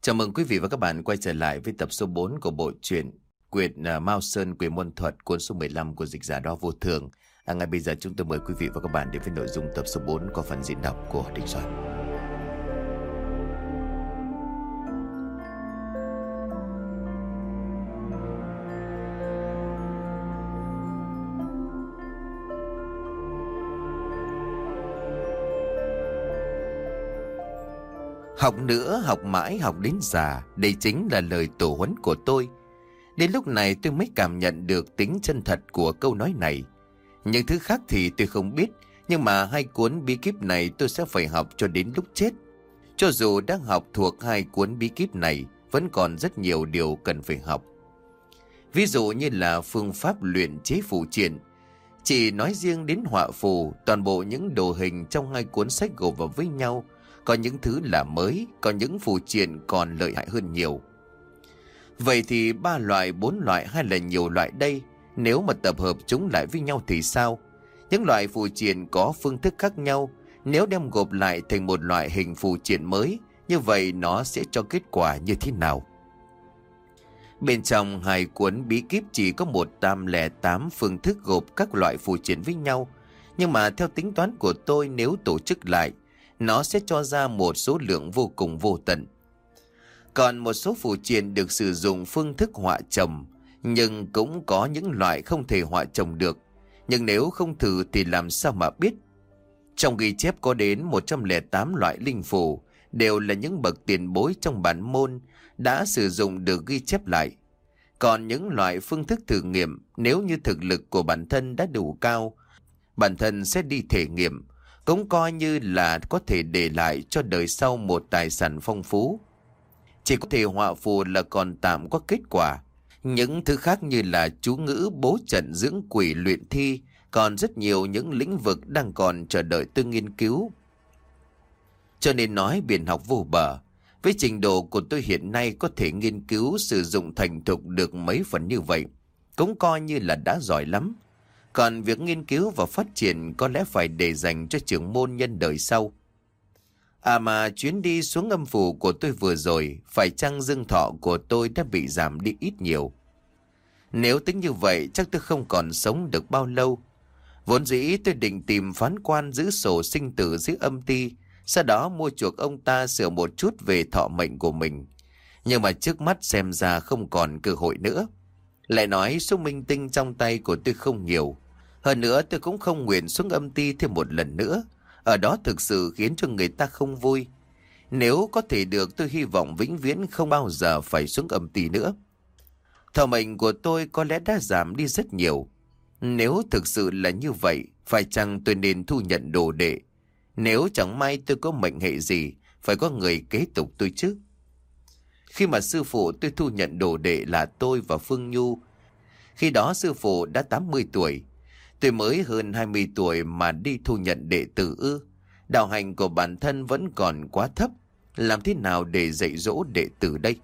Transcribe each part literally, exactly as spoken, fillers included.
Chào mừng quý vị và các bạn quay trở lại với tập số bốn của bộ truyện Quyệt uh, Mao Sơn Quỷ Môn Thuật, cuốn số mười lăm của dịch giả Đo Vô Thường. À, ngay bây giờ chúng tôi mời quý vị và các bạn đến với nội dung tập số bốn có phần diễn đọc của Đình Soạn. Học nữa, học mãi, học đến già, đây chính là lời tổ huấn của tôi. Đến lúc này tôi mới cảm nhận được tính chân thật của câu nói này. Những thứ khác thì tôi không biết, nhưng mà hai cuốn bí kíp này tôi sẽ phải học cho đến lúc chết. Cho dù đang học thuộc hai cuốn bí kíp này, vẫn còn rất nhiều điều cần phải học. Ví dụ như là phương pháp luyện chế phù triện. Chỉ nói riêng đến họa phù, toàn bộ những đồ hình trong hai cuốn sách gộp vào với nhau, có những thứ là mới, có những phù triện còn lợi hại hơn nhiều. Vậy thì ba loại, bốn loại hay là nhiều loại đây? Nếu mà tập hợp chúng lại với nhau thì sao? Những loại phù triện có phương thức khác nhau, nếu đem gộp lại thành một loại hình phù triện mới, như vậy nó sẽ cho kết quả như thế nào? Bên trong hai cuốn bí kíp chỉ có một trăm lẻ tám phương thức gộp các loại phù triện với nhau, nhưng mà theo tính toán của tôi, nếu tổ chức lại, nó sẽ cho ra một số lượng vô cùng vô tận. Còn một số phù triện được sử dụng phương thức họa chồng, nhưng cũng có những loại không thể họa chồng được. Nhưng nếu không thử thì làm sao mà biết? Trong ghi chép có đến một trăm lẻ tám loại linh phù, đều là những bậc tiền bối trong bản môn đã sử dụng được ghi chép lại. Còn những loại phương thức thử nghiệm, nếu như thực lực của bản thân đã đủ cao, bản thân sẽ đi thể nghiệm, cũng coi như là có thể để lại cho đời sau một tài sản phong phú. Chỉ có thể họa phù là còn tạm có kết quả. Những thứ khác như là chú ngữ, bố trận, dưỡng quỷ, luyện thi, còn rất nhiều những lĩnh vực đang còn chờ đợi tôi nghiên cứu. Cho nên nói biển học vô bờ. Với trình độ của tôi hiện nay có thể nghiên cứu sử dụng thành thục được mấy phần như vậy, cũng coi như là đã giỏi lắm. Còn việc nghiên cứu và phát triển có lẽ phải để dành cho trưởng môn nhân đời sau. À mà chuyến đi xuống âm phủ của tôi vừa rồi, phải chăng dương thọ của tôi đã bị giảm đi ít nhiều? Nếu tính như vậy chắc tôi không còn sống được bao lâu. Vốn dĩ tôi định tìm phán quan giữ sổ sinh tử dưới âm ty, sau đó mua chuộc ông ta sửa một chút về thọ mệnh của mình. Nhưng mà trước mắt xem ra không còn cơ hội nữa. Lại nói số minh tinh trong tay của tôi không nhiều. Hơn nữa tôi cũng không nguyện xuống âm ty thêm một lần nữa. Ở đó thực sự khiến cho người ta không vui. Nếu có thể được, tôi hy vọng vĩnh viễn không bao giờ phải xuống âm ty nữa. Thọ mệnh của tôi có lẽ đã giảm đi rất nhiều. Nếu thực sự là như vậy, phải chăng tôi nên thu nhận đồ đệ? Nếu chẳng may tôi có mệnh hệ gì, phải có người kế tục tôi chứ. Khi mà sư phụ tôi thu nhận đồ đệ là tôi và Phương Nhu. Khi đó sư phụ đã tám mươi tuổi. Tôi mới hơn hai mươi tuổi mà đi thu nhận đệ tử ư? Đạo hành của bản thân vẫn còn quá thấp. Làm thế nào để dạy dỗ đệ tử đây?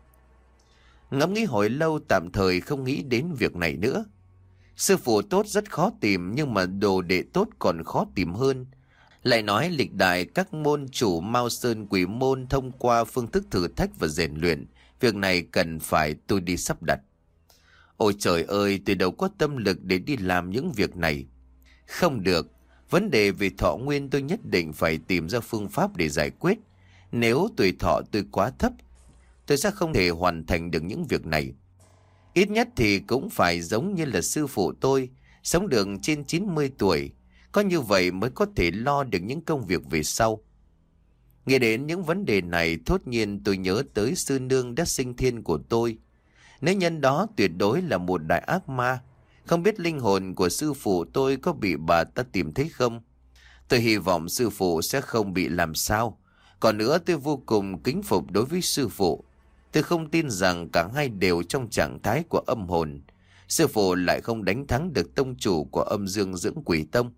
Ngẫm nghĩ hồi lâu tạm thời không nghĩ đến việc này nữa. Sư phụ tốt rất khó tìm, nhưng mà đồ đệ tốt còn khó tìm hơn. Lại nói lịch đại các môn chủ Mao Sơn Quỷ Môn thông qua phương thức thử thách và rèn luyện. Việc này cần phải tôi đi sắp đặt. Ôi trời ơi, tôi đâu có tâm lực để đi làm những việc này. Không được, vấn đề về thọ nguyên tôi nhất định phải tìm ra phương pháp để giải quyết. Nếu tuổi thọ tôi quá thấp, tôi sẽ không thể hoàn thành được những việc này. Ít nhất thì cũng phải giống như là sư phụ tôi, sống được trên chín mươi tuổi. Có như vậy mới có thể lo được những công việc về sau. Nghe đến những vấn đề này, thốt nhiên tôi nhớ tới sư nương đã sinh thiên của tôi. Nữ nhân đó tuyệt đối là một đại ác ma. Không biết linh hồn của sư phụ tôi có bị bà ta tìm thấy không? Tôi hy vọng sư phụ sẽ không bị làm sao. Còn nữa, tôi vô cùng kính phục đối với sư phụ. Tôi không tin rằng cả hai đều trong trạng thái của âm hồn. Sư phụ lại không đánh thắng được tông chủ của âm dương dưỡng quỷ tông.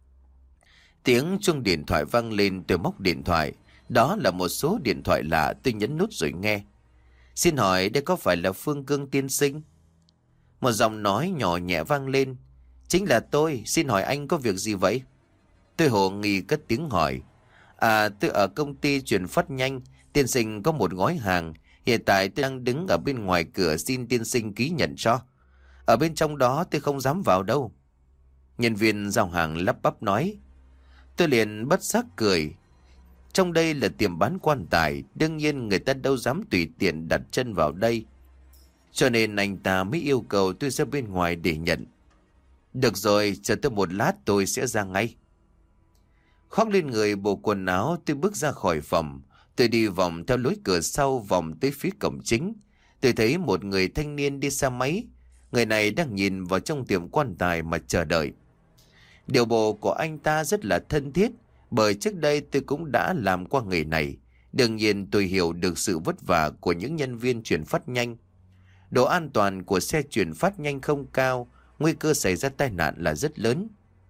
Tiếng chuông điện thoại vang lên, tôi móc điện thoại. Đó là một số điện thoại lạ, tôi nhấn nút rồi nghe. Xin hỏi đây có phải là Phương Cương tiên sinh? Một giọng nói nhỏ nhẹ vang lên. Chính là tôi, xin hỏi anh có việc gì vậy? Tôi hồ nghi cất tiếng hỏi. À, tôi ở công ty chuyển phát nhanh, tiên sinh có một gói hàng, Hiện tại tôi đang đứng ở bên ngoài cửa xin tiên sinh ký nhận cho. Ở bên trong đó tôi không dám vào đâu. Nhân viên giao hàng lắp bắp nói. Tôi liền bất giác cười. Trong đây là tiệm bán quan tài, đương nhiên người ta đâu dám tùy tiện đặt chân vào đây. Cho nên anh ta mới yêu cầu tôi ra bên ngoài để nhận. Được rồi, chờ tôi một lát tôi sẽ ra ngay. Khoác lên người bộ quần áo, tôi bước ra khỏi phòng. Tôi đi vòng theo lối cửa sau, vòng tới phía cổng chính. Tôi thấy một người thanh niên đi xe máy. Người này đang nhìn vào trong tiệm quan tài mà chờ đợi. Điều bộ của anh ta rất là thân thiết, bởi trước đây tôi cũng đã làm qua nghề này. Đương nhiên tôi hiểu được sự vất vả của những nhân viên chuyển phát nhanh. Độ an toàn của xe chuyển phát nhanh không cao, nguy cơ xảy ra tai nạn là rất lớn.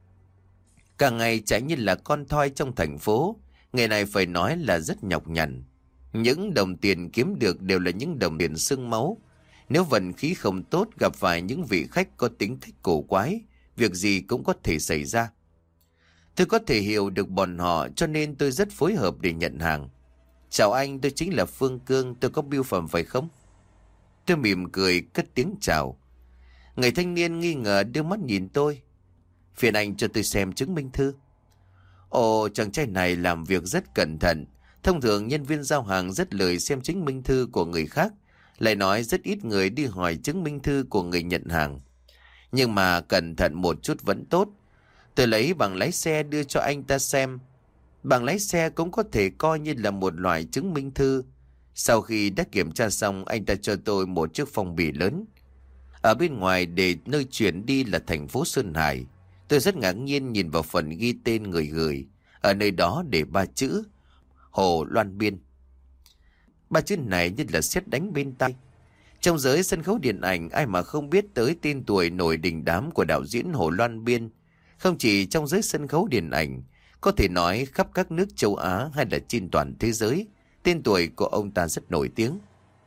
Cả ngày chạy như là con thoi trong thành phố, nghề này phải nói là rất nhọc nhằn. Những đồng tiền kiếm được đều là những đồng tiền xương máu. Nếu vận khí không tốt, gặp phải những vị khách có tính cách cổ quái, việc gì cũng có thể xảy ra. Tôi có thể hiểu được bọn họ, cho nên tôi rất phối hợp để nhận hàng. Chào anh, tôi chính là Phương Cương, tôi có bưu phẩm phải không? Tôi mỉm cười cất tiếng chào. Người thanh niên nghi ngờ đưa mắt nhìn tôi. Phiền anh cho tôi xem chứng minh thư. Ồ, chàng trai này làm việc rất cẩn thận. Thông thường nhân viên giao hàng rất lười xem chứng minh thư của người khác. Lại nói rất ít người đi hỏi chứng minh thư của người nhận hàng. Nhưng mà cẩn thận một chút vẫn tốt. Tôi lấy bằng lái xe đưa cho anh ta xem. Bằng lái xe cũng có thể coi như là một loại chứng minh thư. Sau khi đã kiểm tra xong, anh ta cho tôi một chiếc phong bì lớn. Ở bên ngoài để nơi chuyển đi là thành phố Sơn Hải. Tôi rất ngạc nhiên nhìn vào phần ghi tên người gửi. Ở nơi đó để ba chữ Hồ Loan Biên. Ba chữ này như là sét đánh bên tai. Trong giới sân khấu điện ảnh, ai mà không biết tới tên tuổi nổi đình đám của đạo diễn Hồ Loan Biên. Không chỉ trong giới sân khấu điện ảnh, có thể nói khắp các nước châu Á hay là trên toàn thế giới, tên tuổi của ông ta rất nổi tiếng.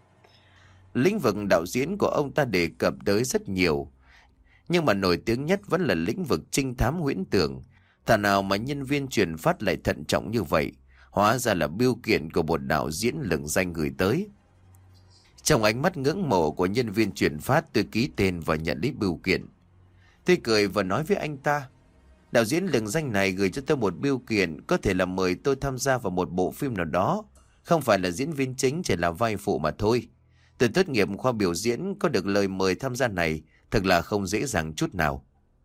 Lĩnh vực đạo diễn của ông ta đề cập tới rất nhiều, nhưng mà nổi tiếng nhất vẫn là lĩnh vực trinh thám huyễn tưởng. Thà nào mà nhân viên truyền phát lại thận trọng như vậy, hóa ra là bưu kiện của một đạo diễn lừng danh gửi tới. Trong ánh mắt ngưỡng mộ của nhân viên chuyển phát, tôi ký tên và nhận lấy bưu kiện. Tôi cười và nói với anh ta, đạo diễn lừng danh này gửi cho tôi một bưu kiện, có thể là mời tôi tham gia vào một bộ phim nào đó. Không phải là diễn viên chính, chỉ là vai phụ mà thôi. Tôi tốt nghiệp khoa biểu diễn, có được lời mời tham gia này thật là không dễ dàng chút nào.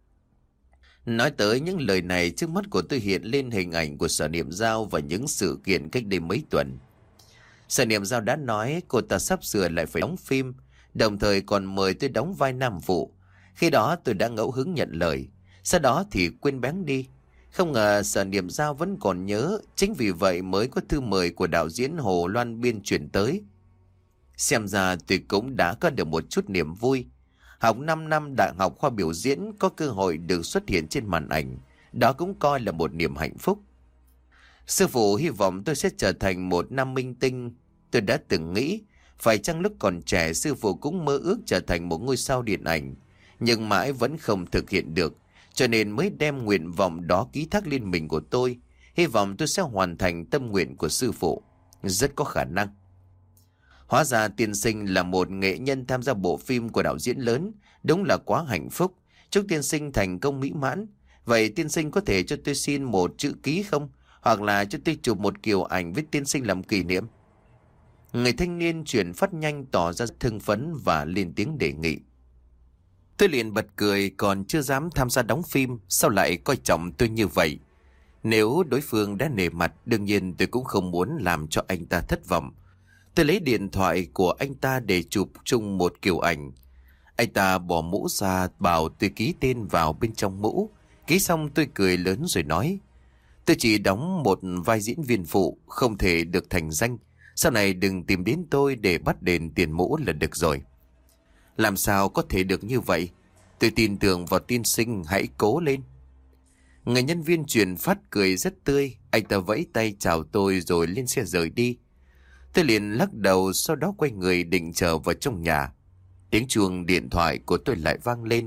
Nói tới những lời này, trước mắt của tôi hiện lên hình ảnh của Sở Niệm Giao và những sự kiện cách đây mấy tuần. Sở Niệm Giao đã nói cô ta sắp sửa lại phải đóng phim, đồng thời còn mời tôi đóng vai nam phụ. Khi đó tôi đã ngẫu hứng nhận lời, sau đó thì quên bén đi. Không ngờ Sở Niệm Giao vẫn còn nhớ, chính vì vậy mới có thư mời của đạo diễn Hồ Loan Biên chuyển tới. Xem ra tôi cũng đã có được một chút niềm vui. Học năm năm đại học khoa biểu diễn, có cơ hội được xuất hiện trên màn ảnh, đó cũng coi là một niềm hạnh phúc. Sư phụ hy vọng tôi sẽ trở thành một nam minh tinh. Tôi đã từng nghĩ, phải chăng lúc còn trẻ sư phụ cũng mơ ước trở thành một ngôi sao điện ảnh, nhưng mãi vẫn không thực hiện được, cho nên mới đem nguyện vọng đó ký thác lên mình của tôi. Hy vọng tôi sẽ hoàn thành tâm nguyện của sư phụ. Rất có khả năng. Hóa ra tiên sinh là một nghệ nhân tham gia bộ phim của đạo diễn lớn, đúng là quá hạnh phúc. Chúc tiên sinh thành công mỹ mãn. Vậy tiên sinh có thể cho tôi xin một chữ ký không? Hoặc là cho tôi chụp một kiểu ảnh với tiên sinh làm kỷ niệm. Người thanh niên chuyển phát nhanh tỏ ra hưng phấn và lên tiếng đề nghị. Tôi liền bật cười, còn chưa dám tham gia đóng phim, sao lại coi trọng tôi như vậy? Nếu đối phương đã nể mặt, đương nhiên tôi cũng không muốn làm cho anh ta thất vọng. Tôi lấy điện thoại của anh ta để chụp chung một kiểu ảnh. Anh ta bỏ mũ ra bảo tôi ký tên vào bên trong mũ. Ký xong tôi cười lớn rồi nói, tôi chỉ đóng một vai diễn viên phụ, không thể được thành danh. Sau này đừng tìm đến tôi để bắt đền tiền mũ là được rồi. Làm sao có thể được như vậy? Tôi tin tưởng vào tiên sinh, hãy cố lên. Người nhân viên truyền phát cười rất tươi. Anh ta vẫy tay chào tôi rồi lên xe rời đi. Tôi liền lắc đầu, sau đó quay người định trở vào trong nhà. Tiếng chuông điện thoại của tôi lại vang lên.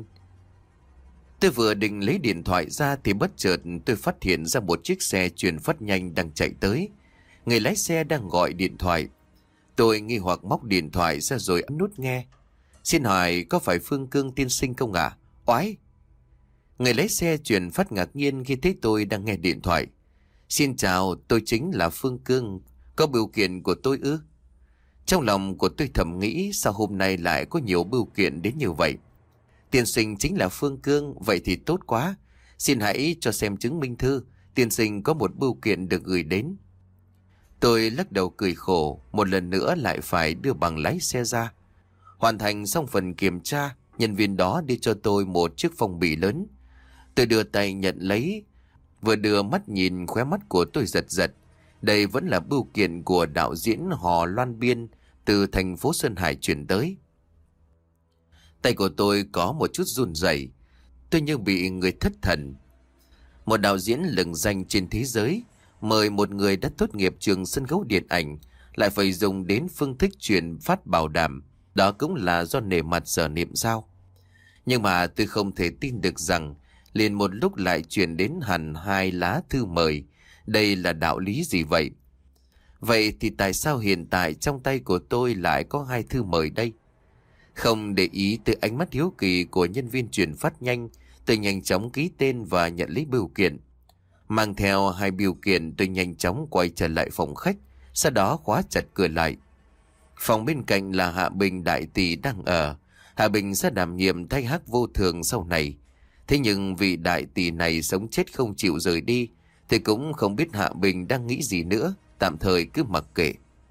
Tôi vừa định lấy điện thoại ra thì bất chợt tôi phát hiện ra một chiếc xe truyền phát nhanh đang chạy tới. Người lái xe đang gọi điện thoại. Tôi nghi hoặc móc điện thoại ra rồi ấn nút nghe. Xin hỏi có phải Phương Cương tiên sinh không ạ? À? Oái! Người lái xe chuyển phát ngạc nhiên khi thấy tôi đang nghe điện thoại. Xin chào, tôi chính là Phương Cương. Có bưu kiện của tôi ư? Trong lòng của tôi thầm nghĩ sao hôm nay lại có nhiều bưu kiện đến như vậy. Tiên sinh chính là Phương Cương, vậy thì tốt quá. Xin hãy cho xem chứng minh thư. Tiên sinh có một bưu kiện được gửi đến. Tôi lắc đầu cười khổ, một lần nữa lại phải đưa bằng lái xe ra. Hoàn thành xong phần kiểm tra, nhân viên đó đưa cho tôi một chiếc phong bì lớn. Tôi đưa tay nhận lấy, vừa đưa mắt nhìn khóe mắt của tôi giật giật. Đây vẫn là bưu kiện của đạo diễn Hò Loan Biên từ thành phố Sơn Hải chuyển tới. Tay của tôi có một chút run rẩy, tôi như bị người thất thần. Một đạo diễn lừng danh trên thế giới mời một người đã tốt nghiệp trường sân khấu điện ảnh lại phải dùng đến phương thức truyền phát bảo đảm, đó cũng là do nể mặt Sở Niệm sao? Nhưng mà tôi không thể tin được rằng liền một lúc lại chuyển đến hẳn hai lá thư mời. Đây là đạo lý gì vậy? Vậy thì tại sao hiện tại trong tay của tôi lại có hai thư mời đây? Không để ý tới ánh mắt hiếu kỳ của nhân viên chuyển phát nhanh, tôi nhanh chóng ký tên và nhận lấy bưu kiện. Mang theo hai bưu kiện, tôi nhanh chóng quay trở lại phòng khách, sau đó khóa chặt cửa lại. Phòng bên cạnh là Hạ Bình đại tỷ đang ở. Hạ Bình sẽ đảm nhiệm thay Hắc Vô Thường sau này. Thế nhưng vị đại tỷ này sống chết không chịu rời đi, thì cũng không biết Hạ Bình đang nghĩ gì nữa, tạm thời cứ mặc kệ.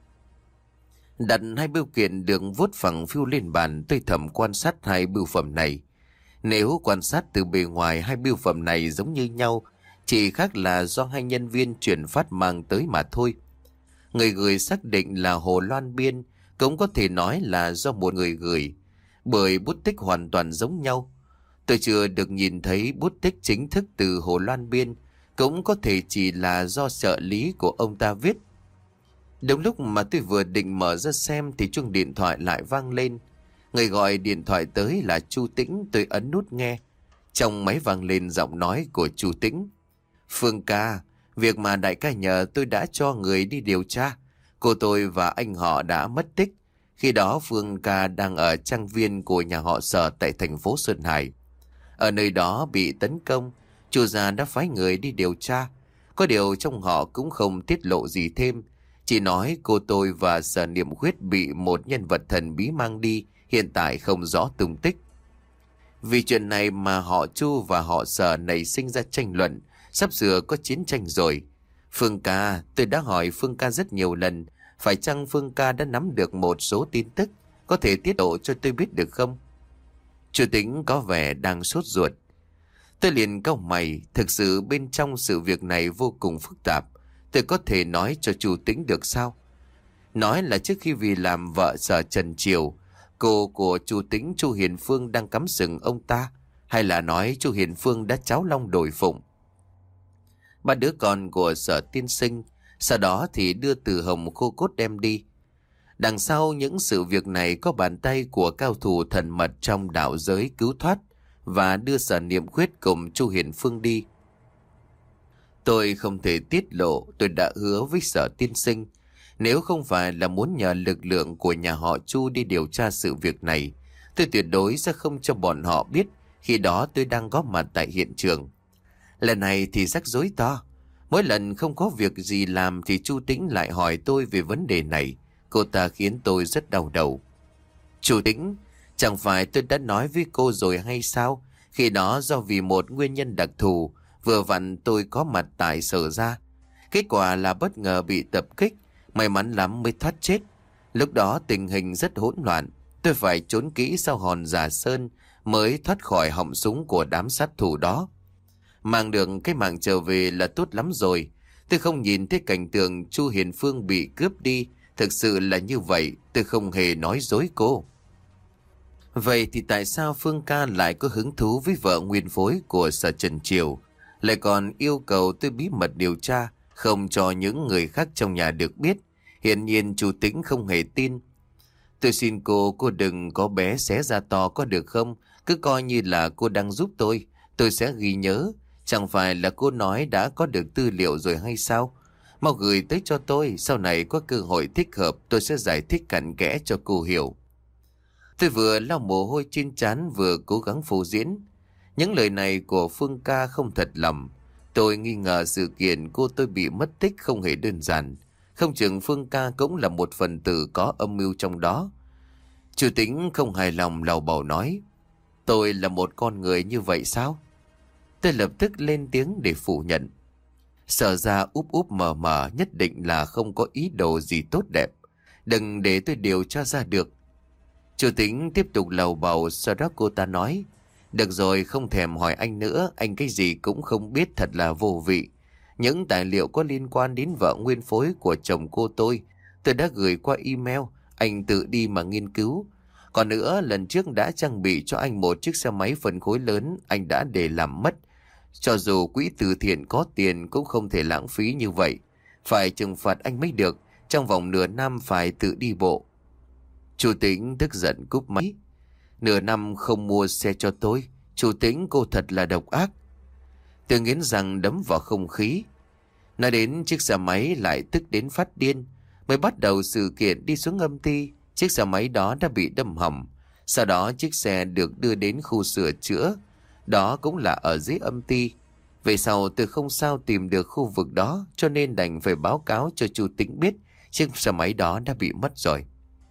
Đặt hai bưu kiện được vuốt phẳng phiu lên bàn, tôi thầm quan sát hai bưu phẩm này. Nếu quan sát từ bề ngoài, hai bưu phẩm này giống như nhau, chỉ khác là do hai nhân viên chuyển phát mang tới mà thôi. Người gửi xác định là Hồ Loan Biên, cũng có thể nói là do một người gửi, bởi bút tích hoàn toàn giống nhau. Tôi chưa được nhìn thấy bút tích chính thức từ Hồ Loan Biên, cũng có thể chỉ là do trợ lý của ông ta viết. Đúng lúc mà tôi vừa định mở ra xem thì chuông điện thoại lại vang lên. Người gọi điện thoại tới là Chu Tĩnh, tôi ấn nút nghe. Trong máy vang lên giọng nói của Chu Tĩnh. Phương ca, việc mà đại ca nhờ tôi đã cho người đi điều tra. Cô tôi và anh họ đã mất tích. Khi đó Phương ca đang ở trang viên của nhà họ Sở tại thành phố Sơn Hải. Ở nơi đó bị tấn công, chủ gia đã phái người đi điều tra. Có điều trong họ cũng không tiết lộ gì thêm. Chỉ nói cô tôi và Sở Niệm Khuyết bị một nhân vật thần bí mang đi, hiện tại không rõ tung tích. Vì chuyện này mà họ Chu và họ Sở nảy sinh ra tranh luận, sắp sửa có chiến tranh rồi. Phương ca, tôi đã hỏi Phương ca rất nhiều lần, phải chăng Phương ca đã nắm được một số tin tức, có thể tiết lộ cho tôi biết được không? Chủ Tĩnh có vẻ đang sốt ruột. Tôi liền cau mày, thực sự bên trong sự việc này vô cùng phức tạp. Tôi có thể nói cho chủ Tĩnh được sao? Nói là trước khi vì làm vợ Sở Trần Triều, cô của chủ Tĩnh Chu Hiền Phương đang cắm sừng ông ta, hay là nói Chu Hiền Phương đã cháo long đổi phụng? Ba đứa con của Sở tiên sinh, sau đó thì đưa Từ Hồng khô cốt đem đi. Đằng sau những sự việc này có bàn tay của cao thủ thần mật trong đạo giới cứu thoát và đưa Sở Niệm Khuyết cùng Chu Hiền Phương đi. Tôi không thể tiết lộ, tôi đã hứa với Sở tiên sinh. Nếu không phải là muốn nhờ lực lượng của nhà họ Chu đi điều tra sự việc này, tôi tuyệt đối sẽ không cho bọn họ biết khi đó tôi đang góp mặt tại hiện trường. Lần này thì rắc rối to. Mỗi lần không có việc gì làm thì Chu Tĩnh lại hỏi tôi về vấn đề này. Cô ta khiến tôi rất đau đầu. Chu Tĩnh, chẳng phải tôi đã nói với cô rồi hay sao? Khi đó do vì một nguyên nhân đặc thù, vừa vặn tôi có mặt tại Sở ra. Kết quả là bất ngờ bị tập kích, may mắn lắm mới thoát chết. Lúc đó tình hình rất hỗn loạn, tôi phải trốn kỹ sau hòn Giả Sơn mới thoát khỏi họng súng của đám sát thủ đó. Mang được cái mạng trở về là tốt lắm rồi. Tôi không nhìn thấy cảnh tượng Chu Hiền Phương bị cướp đi. Thực sự là như vậy, tôi không hề nói dối cô. Vậy thì tại sao Phương ca lại có hứng thú với vợ nguyên phối của Sở Trần Triều, lại còn yêu cầu tôi bí mật điều tra, không cho những người khác trong nhà được biết? Hiển nhiên Chu Tĩnh không hề tin. Tôi xin cô, cô đừng có bé xé ra to có được không? Cứ coi như là cô đang giúp tôi, tôi sẽ ghi nhớ. Chẳng phải là cô nói đã có được tư liệu rồi hay sao? Mau gửi tới cho tôi, sau này có cơ hội thích hợp tôi sẽ giải thích cặn kẽ cho cô hiểu. Tôi vừa lau mồ hôi trên trán vừa cố gắng phô diễn. Những lời này của Phương ca không thật lòng. Tôi nghi ngờ sự kiện cô tôi bị mất tích không hề đơn giản. Không chừng Phương ca cũng là một phần tử có âm mưu trong đó. Chủ Tĩnh không hài lòng lầu bầu nói: tôi là một con người như vậy sao? Tôi lập tức lên tiếng để phủ nhận. Sở ra úp úp mờ mờ, nhất định là không có ý đồ gì tốt đẹp. Đừng để tôi điều tra ra được. Chủ Tĩnh tiếp tục lầu bầu, sau đó cô ta nói: được rồi, không thèm hỏi anh nữa, anh cái gì cũng không biết thật là vô vị. Những tài liệu có liên quan đến vợ nguyên phối của chồng cô tôi, tôi đã gửi qua email, anh tự đi mà nghiên cứu. Còn nữa, lần trước đã trang bị cho anh một chiếc xe máy phân khối lớn, anh đã để làm mất. Cho dù quỹ từ thiện có tiền cũng không thể lãng phí như vậy. Phải trừng phạt anh mới được, trong vòng nửa năm phải tự đi bộ. Chủ Tĩnh tức giận cúp máy. Nửa năm không mua xe cho tôi, Chủ Tĩnh cô thật là độc ác. Tôi nghiến răng đấm vào không khí. Nói đến chiếc xe máy lại tức đến phát điên. Mới bắt đầu sự kiện đi xuống âm ty, chiếc xe máy đó đã bị đâm hỏng. Sau đó chiếc xe được đưa đến khu sửa chữa, đó cũng là ở dưới âm ty. Về sau tôi không sao tìm được khu vực đó, cho nên đành phải báo cáo cho Chủ Tĩnh biết chiếc xe máy đó đã bị mất rồi.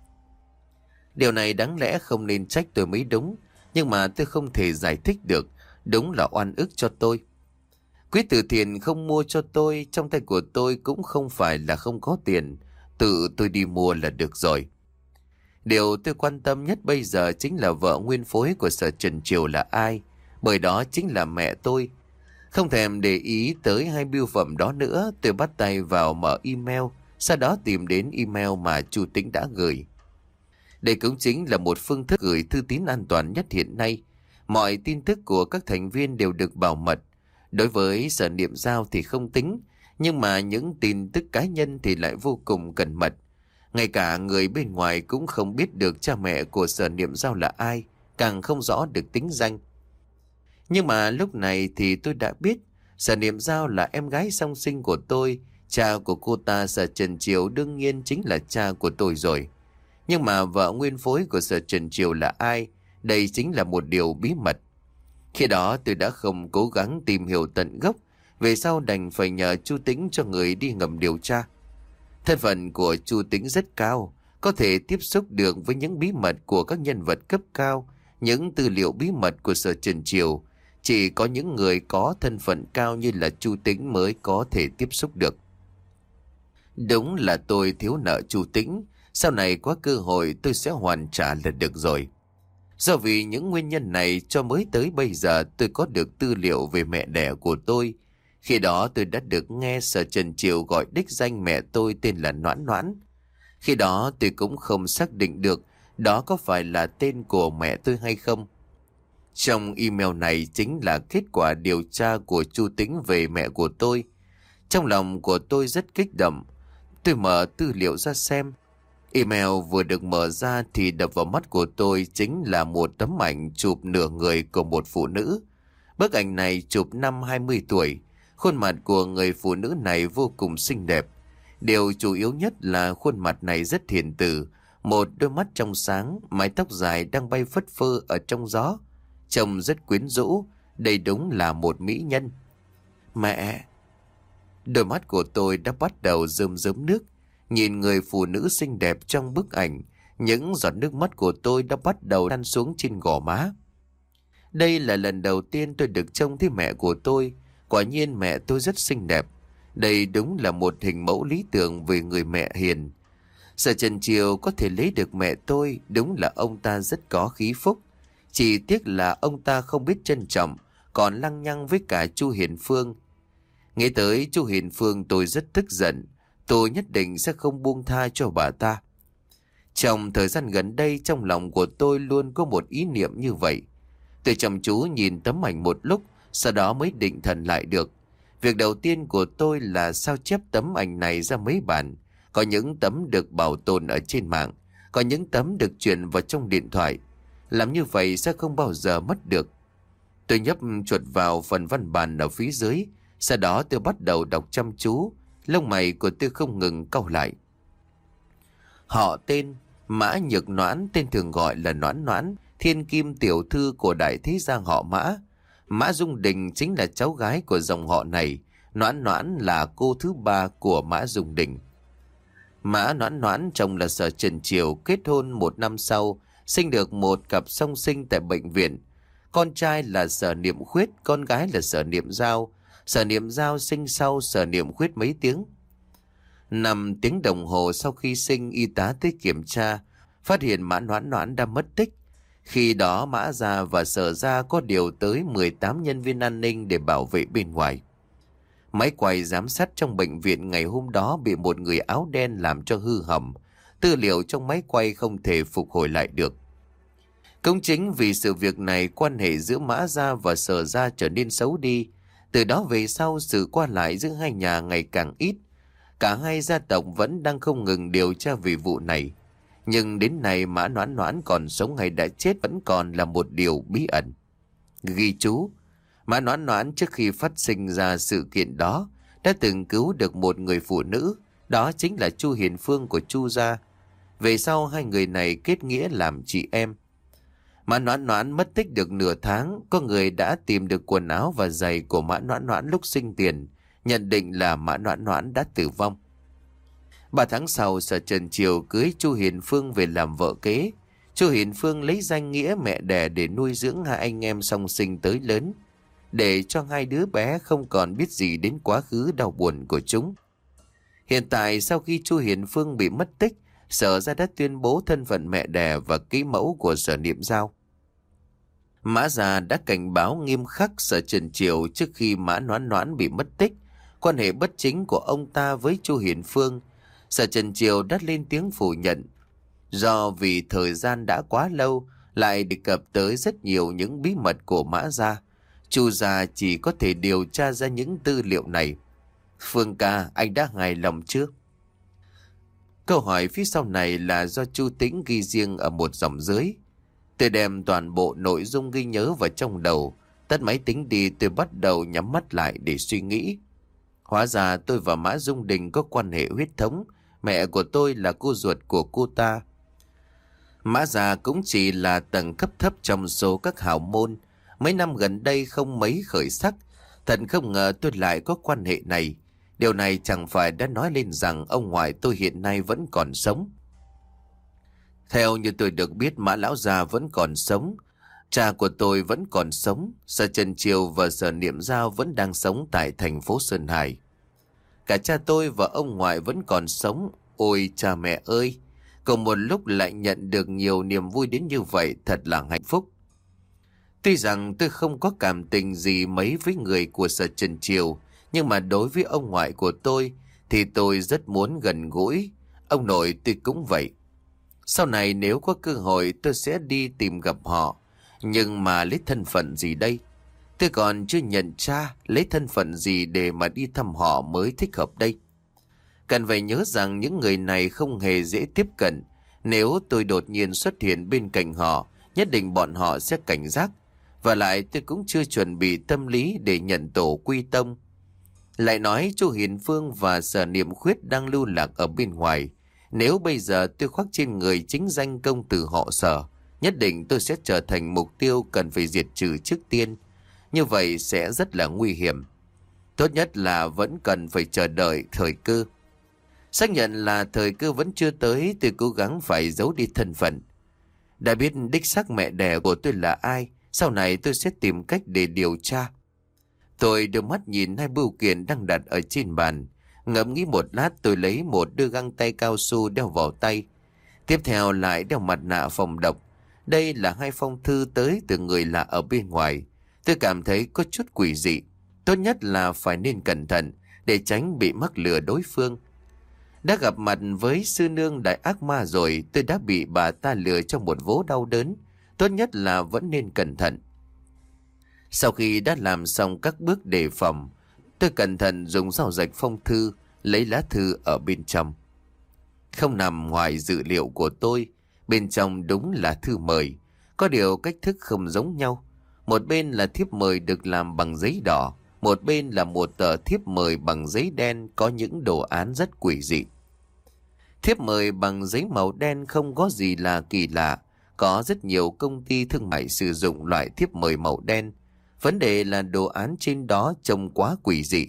Điều này đáng lẽ không nên trách tôi mới đúng, nhưng mà tôi không thể giải thích được, đúng là oan ức cho tôi. Quỹ từ thiện không mua cho tôi, trong tay của tôi cũng không phải là không có tiền, tự tôi đi mua là được rồi. Điều tôi quan tâm nhất bây giờ chính là vợ nguyên phối của Sở Trần Triều là ai, bởi đó chính là mẹ tôi. Không thèm để ý tới hai bưu phẩm đó nữa, tôi bắt tay vào mở email, sau đó tìm đến email mà Chủ Tĩnh đã gửi. Đây cũng chính là một phương thức gửi thư tín an toàn nhất hiện nay. Mọi tin tức của các thành viên đều được bảo mật. Đối với Sở Niệm Giao thì không tính, nhưng mà những tin tức cá nhân thì lại vô cùng cẩn mật. Ngay cả người bên ngoài cũng không biết được cha mẹ của Sở Niệm Giao là ai, càng không rõ được tính danh. Nhưng mà lúc này thì tôi đã biết, Sở Niệm Giao là em gái song sinh của tôi, cha của cô ta Sở Trần Triều đương nhiên chính là cha của tôi rồi. Nhưng mà vợ nguyên phối của Sở Trần Triều là ai, đây chính là một điều bí mật. Khi đó tôi đã không cố gắng tìm hiểu tận gốc, về sau đành phải nhờ Chu Tĩnh cho người đi ngầm điều tra. Thân phận của Chu Tĩnh rất cao, có thể tiếp xúc được với những bí mật của các nhân vật cấp cao, những tư liệu bí mật của Sở Trần Triều. Chỉ có những người có thân phận cao như là Chu Tĩnh mới có thể tiếp xúc được. Đúng là tôi thiếu nợ Chu Tĩnh, sau này có cơ hội tôi sẽ hoàn trả là được rồi. Do vì những nguyên nhân này cho mới tới bây giờ tôi có được tư liệu về mẹ đẻ của tôi. Khi đó tôi đã được nghe Sở Trần Triều gọi đích danh mẹ tôi tên là Noãn Noãn. Khi đó tôi cũng không xác định được đó có phải là tên của mẹ tôi hay không. Trong email này chính là kết quả điều tra của Chu Tĩnh về mẹ của tôi. Trong lòng của tôi rất kích động. Tôi mở tư liệu ra xem. Email vừa được mở ra thì đập vào mắt của tôi chính là một tấm ảnh chụp nửa người của một phụ nữ. Bức ảnh này chụp năm hai mươi tuổi. Khuôn mặt của người phụ nữ này vô cùng xinh đẹp. Điều chủ yếu nhất là khuôn mặt này rất hiền từ. Một đôi mắt trong sáng, mái tóc dài đang bay phất phơ ở trong gió. Trông rất quyến rũ, đây đúng là một mỹ nhân. Mẹ! Đôi mắt của tôi đã bắt đầu rơm rớm nước. Nhìn người phụ nữ xinh đẹp trong bức ảnh, những giọt nước mắt của tôi đã bắt đầu lăn xuống trên gò má. Đây là lần đầu tiên tôi được trông thấy mẹ của tôi. Quả nhiên mẹ tôi rất xinh đẹp. Đây đúng là một hình mẫu lý tưởng về người mẹ hiền. Sở Trần Triều có thể lấy được mẹ tôi, đúng là ông ta rất có khí phúc. Chỉ tiếc là ông ta không biết trân trọng, còn lăng nhăng với cả Chu Hiền Phương. Nghĩ tới Chu Hiền Phương tôi rất tức giận. Tôi nhất định sẽ không buông tha cho bà ta. Trong thời gian gần đây, trong lòng của tôi luôn có một ý niệm như vậy. Tôi chăm chú nhìn tấm ảnh một lúc, sau đó mới định thần lại được. Việc đầu tiên của tôi là sao chép tấm ảnh này ra mấy bản. Có những tấm được bảo tồn ở trên mạng, có những tấm được chuyển vào trong điện thoại. Làm như vậy sẽ không bao giờ mất được. Tôi nhấp chuột vào phần văn bản ở phía dưới, sau đó tôi bắt đầu đọc chăm chú. Lông mày của tôi không ngừng cau lại. Họ tên Mã Nhược Noãn, tên thường gọi là Noãn Noãn, thiên kim tiểu thư của đại thế gia họ Mã. Mã Dung Đình chính là cháu gái của dòng họ này. Noãn Noãn là cô thứ ba của Mã Dung Đình. Mã Noãn Noãn chồng là Sở Trần Triều, kết hôn một năm sau, sinh được một cặp song sinh tại bệnh viện. Con trai là Sở Niệm Khuyết, con gái là Sở Niệm Giao. Sở Niệm Giao sinh sau Sở Niệm Khuyết mấy tiếng. Năm tiếng đồng hồ sau khi sinh, y tá tới kiểm tra, phát hiện Mã Noãn Noãn đã mất tích. Khi đó Mã gia và Sở gia có điều tới mười tám nhân viên an ninh để bảo vệ bên ngoài. Máy quay giám sát trong bệnh viện ngày hôm đó bị một người áo đen làm cho hư hỏng. Tư liệu trong máy quay không thể phục hồi lại được. Cũng chính vì sự việc này, quan hệ giữa Mã gia và Sở gia trở nên xấu đi. Từ đó về sau, sự qua lại giữa hai nhà ngày càng ít. Cả hai gia tộc vẫn đang không ngừng điều tra về vụ này. Nhưng đến nay Mã Noãn Noãn còn sống hay đã chết vẫn còn là một điều bí ẩn. Ghi chú: Mã Noãn Noãn trước khi phát sinh ra sự kiện đó đã từng cứu được một người phụ nữ, đó chính là Chu Hiền Phương của Chu gia. Về sau hai người này kết nghĩa làm chị em. Mã Noãn Noãn mất tích được nửa tháng, có người đã tìm được quần áo và giày của Mã Noãn Noãn lúc sinh tiền, nhận định là Mã Noãn Noãn đã tử vong. Ba tháng sau, Sở Trần Triều cưới Chu Hiền Phương về làm vợ kế. Chu Hiền Phương lấy danh nghĩa mẹ đẻ để nuôi dưỡng hai anh em song sinh tới lớn, để cho hai đứa bé không còn biết gì đến quá khứ đau buồn của chúng. Hiện tại sau khi Chu Hiền Phương bị mất tích, Sở gia đã tuyên bố thân phận mẹ đẻ và ký mẫu của Sở Niệm Giao. Mã gia đã cảnh báo nghiêm khắc Sở Trần Triều trước khi Mã Noãn Noãn bị mất tích. Quan hệ bất chính của ông ta với Chu Hiền Phương, Sở Trần Triều đã lên tiếng phủ nhận. Do vì thời gian đã quá lâu, lại đề cập tới rất nhiều những bí mật của Mã gia, Chu gia chỉ có thể điều tra ra những tư liệu này. Phương ca, anh đã hài lòng chưa? Câu hỏi phía sau này là do Chu Tĩnh ghi riêng ở một dòng dưới. Tôi đem toàn bộ nội dung ghi nhớ vào trong đầu. Tắt máy tính đi, tôi bắt đầu nhắm mắt lại để suy nghĩ. Hóa ra tôi và Mã Dung Đình có quan hệ huyết thống. Mẹ của tôi là cô ruột của cô ta. Mã gia cũng chỉ là tầng cấp thấp trong số các hào môn. Mấy năm gần đây không mấy khởi sắc. Thật không ngờ tôi lại có quan hệ này. Điều này chẳng phải đã nói lên rằng ông ngoại tôi hiện nay vẫn còn sống. Theo như tôi được biết, Mã lão gia vẫn còn sống. Cha của tôi vẫn còn sống. Sở Trần Triều và Sở Niệm Giao vẫn đang sống tại thành phố Sơn Hải. Cả cha tôi và ông ngoại vẫn còn sống. Ôi cha mẹ ơi! Cùng một lúc lại nhận được nhiều niềm vui đến như vậy, thật là hạnh phúc. Tuy rằng tôi không có cảm tình gì mấy với người của Sở Trần Triều, nhưng mà đối với ông ngoại của tôi thì tôi rất muốn gần gũi. Ông nội tôi cũng vậy. Sau này nếu có cơ hội tôi sẽ đi tìm gặp họ. Nhưng mà lấy thân phận gì đây? Tôi còn chưa nhận cha, lấy thân phận gì để mà đi thăm họ mới thích hợp đây? Cần phải nhớ rằng những người này không hề dễ tiếp cận. Nếu tôi đột nhiên xuất hiện bên cạnh họ, nhất định bọn họ sẽ cảnh giác. Và lại tôi cũng chưa chuẩn bị tâm lý để nhận tổ quy tông. Lại nói Chu Hiền Phương và Sở Niệm Khuyết đang lưu lạc ở bên ngoài. Nếu bây giờ tôi khoác trên người chính danh công tử họ Sở, nhất định tôi sẽ trở thành mục tiêu cần phải diệt trừ trước tiên. Như vậy sẽ rất là nguy hiểm. Tốt nhất là vẫn cần phải chờ đợi thời cơ. Xác nhận là thời cơ vẫn chưa tới, tôi cố gắng phải giấu đi thân phận. Đã biết đích xác mẹ đẻ của tôi là ai, sau này tôi sẽ tìm cách để điều tra. Tôi đưa mắt nhìn hai bưu kiện đang đặt ở trên bàn. Ngẫm nghĩ một lát, tôi lấy một đôi găng tay cao su đeo vào tay. Tiếp theo lại đeo mặt nạ phòng độc. Đây là hai phong thư tới từ người lạ ở bên ngoài. Tôi cảm thấy có chút quỷ dị. Tốt nhất là phải nên cẩn thận để tránh bị mắc lừa đối phương. Đã gặp mặt với sư nương đại ác ma rồi, tôi đã bị bà ta lừa trong một vố đau đớn. Tốt nhất là vẫn nên cẩn thận. Sau khi đã làm xong các bước đề phòng, tôi cẩn thận dùng dao rạch phong thư, lấy lá thư ở bên trong. Không nằm ngoài dự liệu của tôi, bên trong đúng là thư mời. Có điều cách thức không giống nhau. Một bên là thiếp mời được làm bằng giấy đỏ, một bên là một tờ thiếp mời bằng giấy đen có những đồ án rất quỷ dị. Thiếp mời bằng giấy màu đen không có gì là kỳ lạ. Có rất nhiều công ty thương mại sử dụng loại thiếp mời màu đen. Vấn đề là đồ án trên đó trông quá quỷ dị.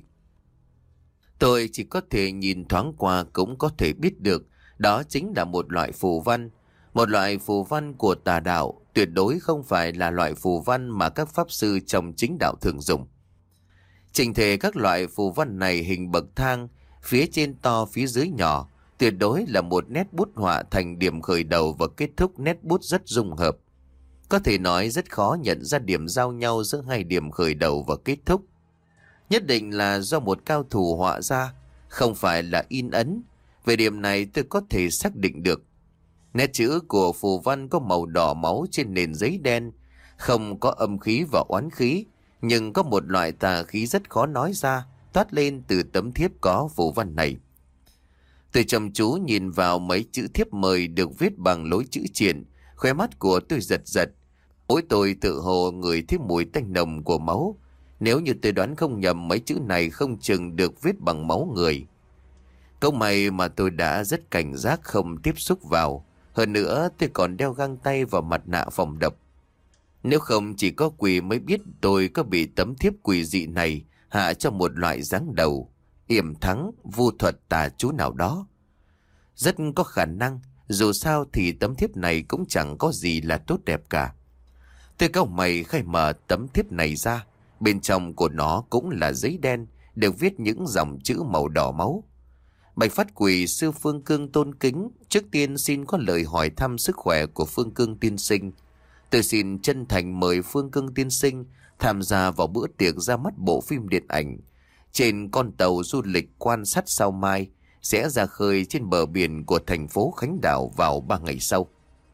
Tôi chỉ có thể nhìn thoáng qua cũng có thể biết được đó chính là một loại phù văn. Một loại phù văn của tà đạo, tuyệt đối không phải là loại phù văn mà các pháp sư trong chính đạo thường dùng. Chỉnh thể các loại phù văn này hình bậc thang, phía trên to phía dưới nhỏ, tuyệt đối là một nét bút họa thành điểm khởi đầu và kết thúc nét bút rất dung hợp. Có thể nói rất khó nhận ra điểm giao nhau giữa hai điểm khởi đầu và kết thúc. Nhất định là do một cao thủ họa ra, không phải là in ấn. Về điểm này tôi có thể xác định được. Nét chữ của phù văn có màu đỏ máu trên nền giấy đen, không có âm khí và oán khí, nhưng có một loại tà khí rất khó nói ra, toát lên từ tấm thiếp có phù văn này. Tôi chăm chú nhìn vào mấy chữ thiếp mời được viết bằng lối chữ triện, khóe mắt của tôi giật giật. Ôi tôi tự hồ ngửi thấy mùi tanh nồng của máu. Nếu như tôi đoán không nhầm, mấy chữ này không chừng được viết bằng máu người. Câu may mà tôi đã rất cảnh giác không tiếp xúc vào. Hơn nữa tôi còn đeo găng tay và mặt nạ phòng độc. Nếu không chỉ có quỷ mới biết tôi có bị tấm thiếp quỷ dị này hạ cho một loại giáng đầu, yểm thắng, vu thuật tà chú nào đó. Rất có khả năng, dù sao thì tấm thiếp này cũng chẳng có gì là tốt đẹp cả. Tôi cau mày khai mở tấm thiếp này ra. Bên trong của nó cũng là giấy đen, được viết những dòng chữ màu đỏ máu. Bạch Phát Quỷ sư Phương Cương tôn kính, trước tiên xin có lời hỏi thăm sức khỏe của Phương Cương tiên sinh. Tôi xin chân thành mời Phương Cương tiên sinh tham gia vào bữa tiệc ra mắt bộ phim điện ảnh trên con tàu du lịch Quan Sát Sao Mai sẽ ra khơi trên bờ biển của thành phố Khánh Đảo vào ba ngày sau.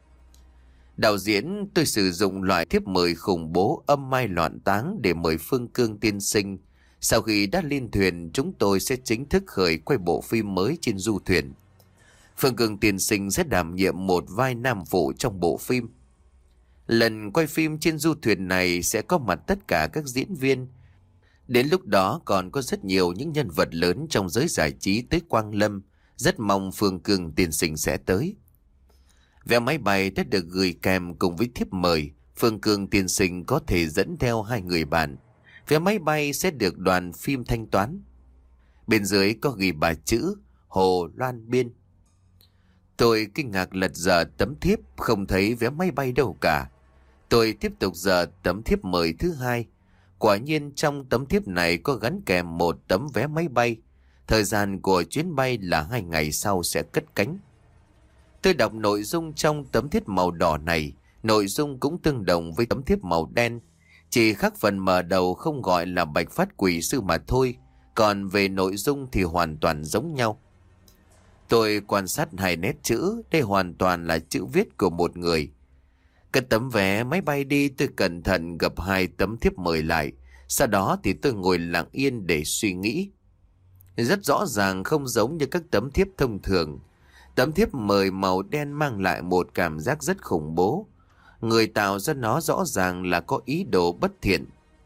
Đạo diễn tôi sử dụng loại thiếp mời khủng bố âm mai loạn táng để mời Phương Cương tiên sinh. Sau khi đã lên thuyền, chúng tôi sẽ chính thức khởi quay bộ phim mới trên du thuyền. Phương Cương tiên sinh sẽ đảm nhiệm một vai nam phụ trong bộ phim. Lần quay phim trên du thuyền này sẽ có mặt tất cả các diễn viên. Đến lúc đó còn có rất nhiều những nhân vật lớn trong giới giải trí tới Quang Lâm. Rất mong Phương Cương tiên sinh sẽ tới. Vé máy bay đã được gửi kèm cùng với thiếp mời. Phương Cương tiên sinh có thể dẫn theo hai người bạn. Vé máy bay sẽ được đoàn phim thanh toán. Bên dưới có ghi ba chữ Hồ Loan Biên. Tôi kinh ngạc lật dở tấm thiếp, không thấy vé máy bay đâu cả. Tôi tiếp tục dở tấm thiếp mời thứ hai. Quả nhiên trong tấm thiếp này có gắn kèm một tấm vé máy bay. Thời gian của chuyến bay là hai ngày sau sẽ cất cánh. Tôi đọc nội dung trong tấm thiếp màu đỏ này. Nội dung cũng tương đồng với tấm thiếp màu đen. Chỉ khác phần mở đầu không gọi là Bạch Phát Quỷ sư mà thôi. Còn về nội dung thì hoàn toàn giống nhau. Tôi quan sát hai nét chữ. Đây hoàn toàn là chữ viết của một người. Cất tấm vé máy bay đi, tôi cẩn thận gập hai tấm thiếp mời lại. Sau đó thì tôi ngồi lặng yên để suy nghĩ. Rất rõ ràng không giống như các tấm thiếp thông thường. Tấm thiếp mời màu đen mang lại một cảm giác rất khủng bố. Người tạo ra nó rõ ràng là có ý đồ bất thiện.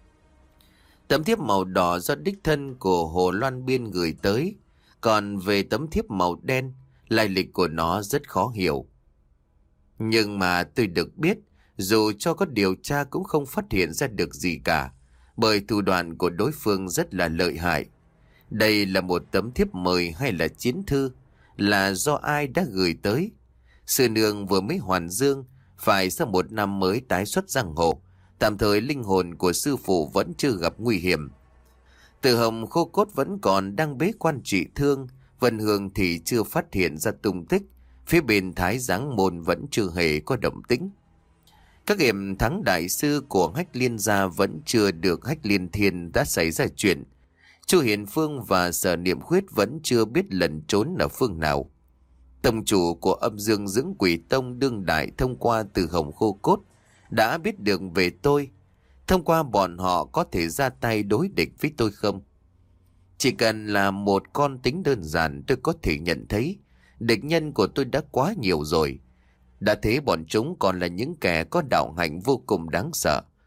Tấm thiếp màu đỏ do đích thân của Hồ Loan Biên gửi tới. Còn về tấm thiếp màu đen, lai lịch của nó rất khó hiểu. Nhưng mà tôi được biết, dù cho có điều tra cũng không phát hiện ra được gì cả, bởi thủ đoạn của đối phương rất là lợi hại. Đây là một tấm thiếp mời hay là chiến thư, là do ai đã gửi tới? Sư nương vừa mới hoàn dương, phải sau một năm mới tái xuất giang hồ, tạm thời linh hồn của sư phụ vẫn chưa gặp nguy hiểm. Từ Hồng Khô Cốt vẫn còn đang bế quan trị thương, Vân Hương thì chưa phát hiện ra tung tích, phía bên Thái Giáng Môn vẫn chưa hề có động tĩnh. Các hiểm thắng đại sư của Hách Liên gia vẫn chưa được Hách Liên Thiên đã xảy ra chuyện. Chu Hiền Phương và Sở Niệm Khuyết vẫn chưa biết lẩn trốn ở phương nào. Tông chủ của Âm Dương Dưỡng Quỷ Tông đương đại thông qua Từ Hồng Khô Cốt đã biết được về tôi. Thông qua bọn họ có thể ra tay đối địch với tôi không? Chỉ cần là một con tính đơn giản tôi có thể nhận thấy địch nhân của tôi đã quá nhiều rồi. Đã thế bọn chúng còn là những kẻ có đạo hạnh vô cùng đáng sợ.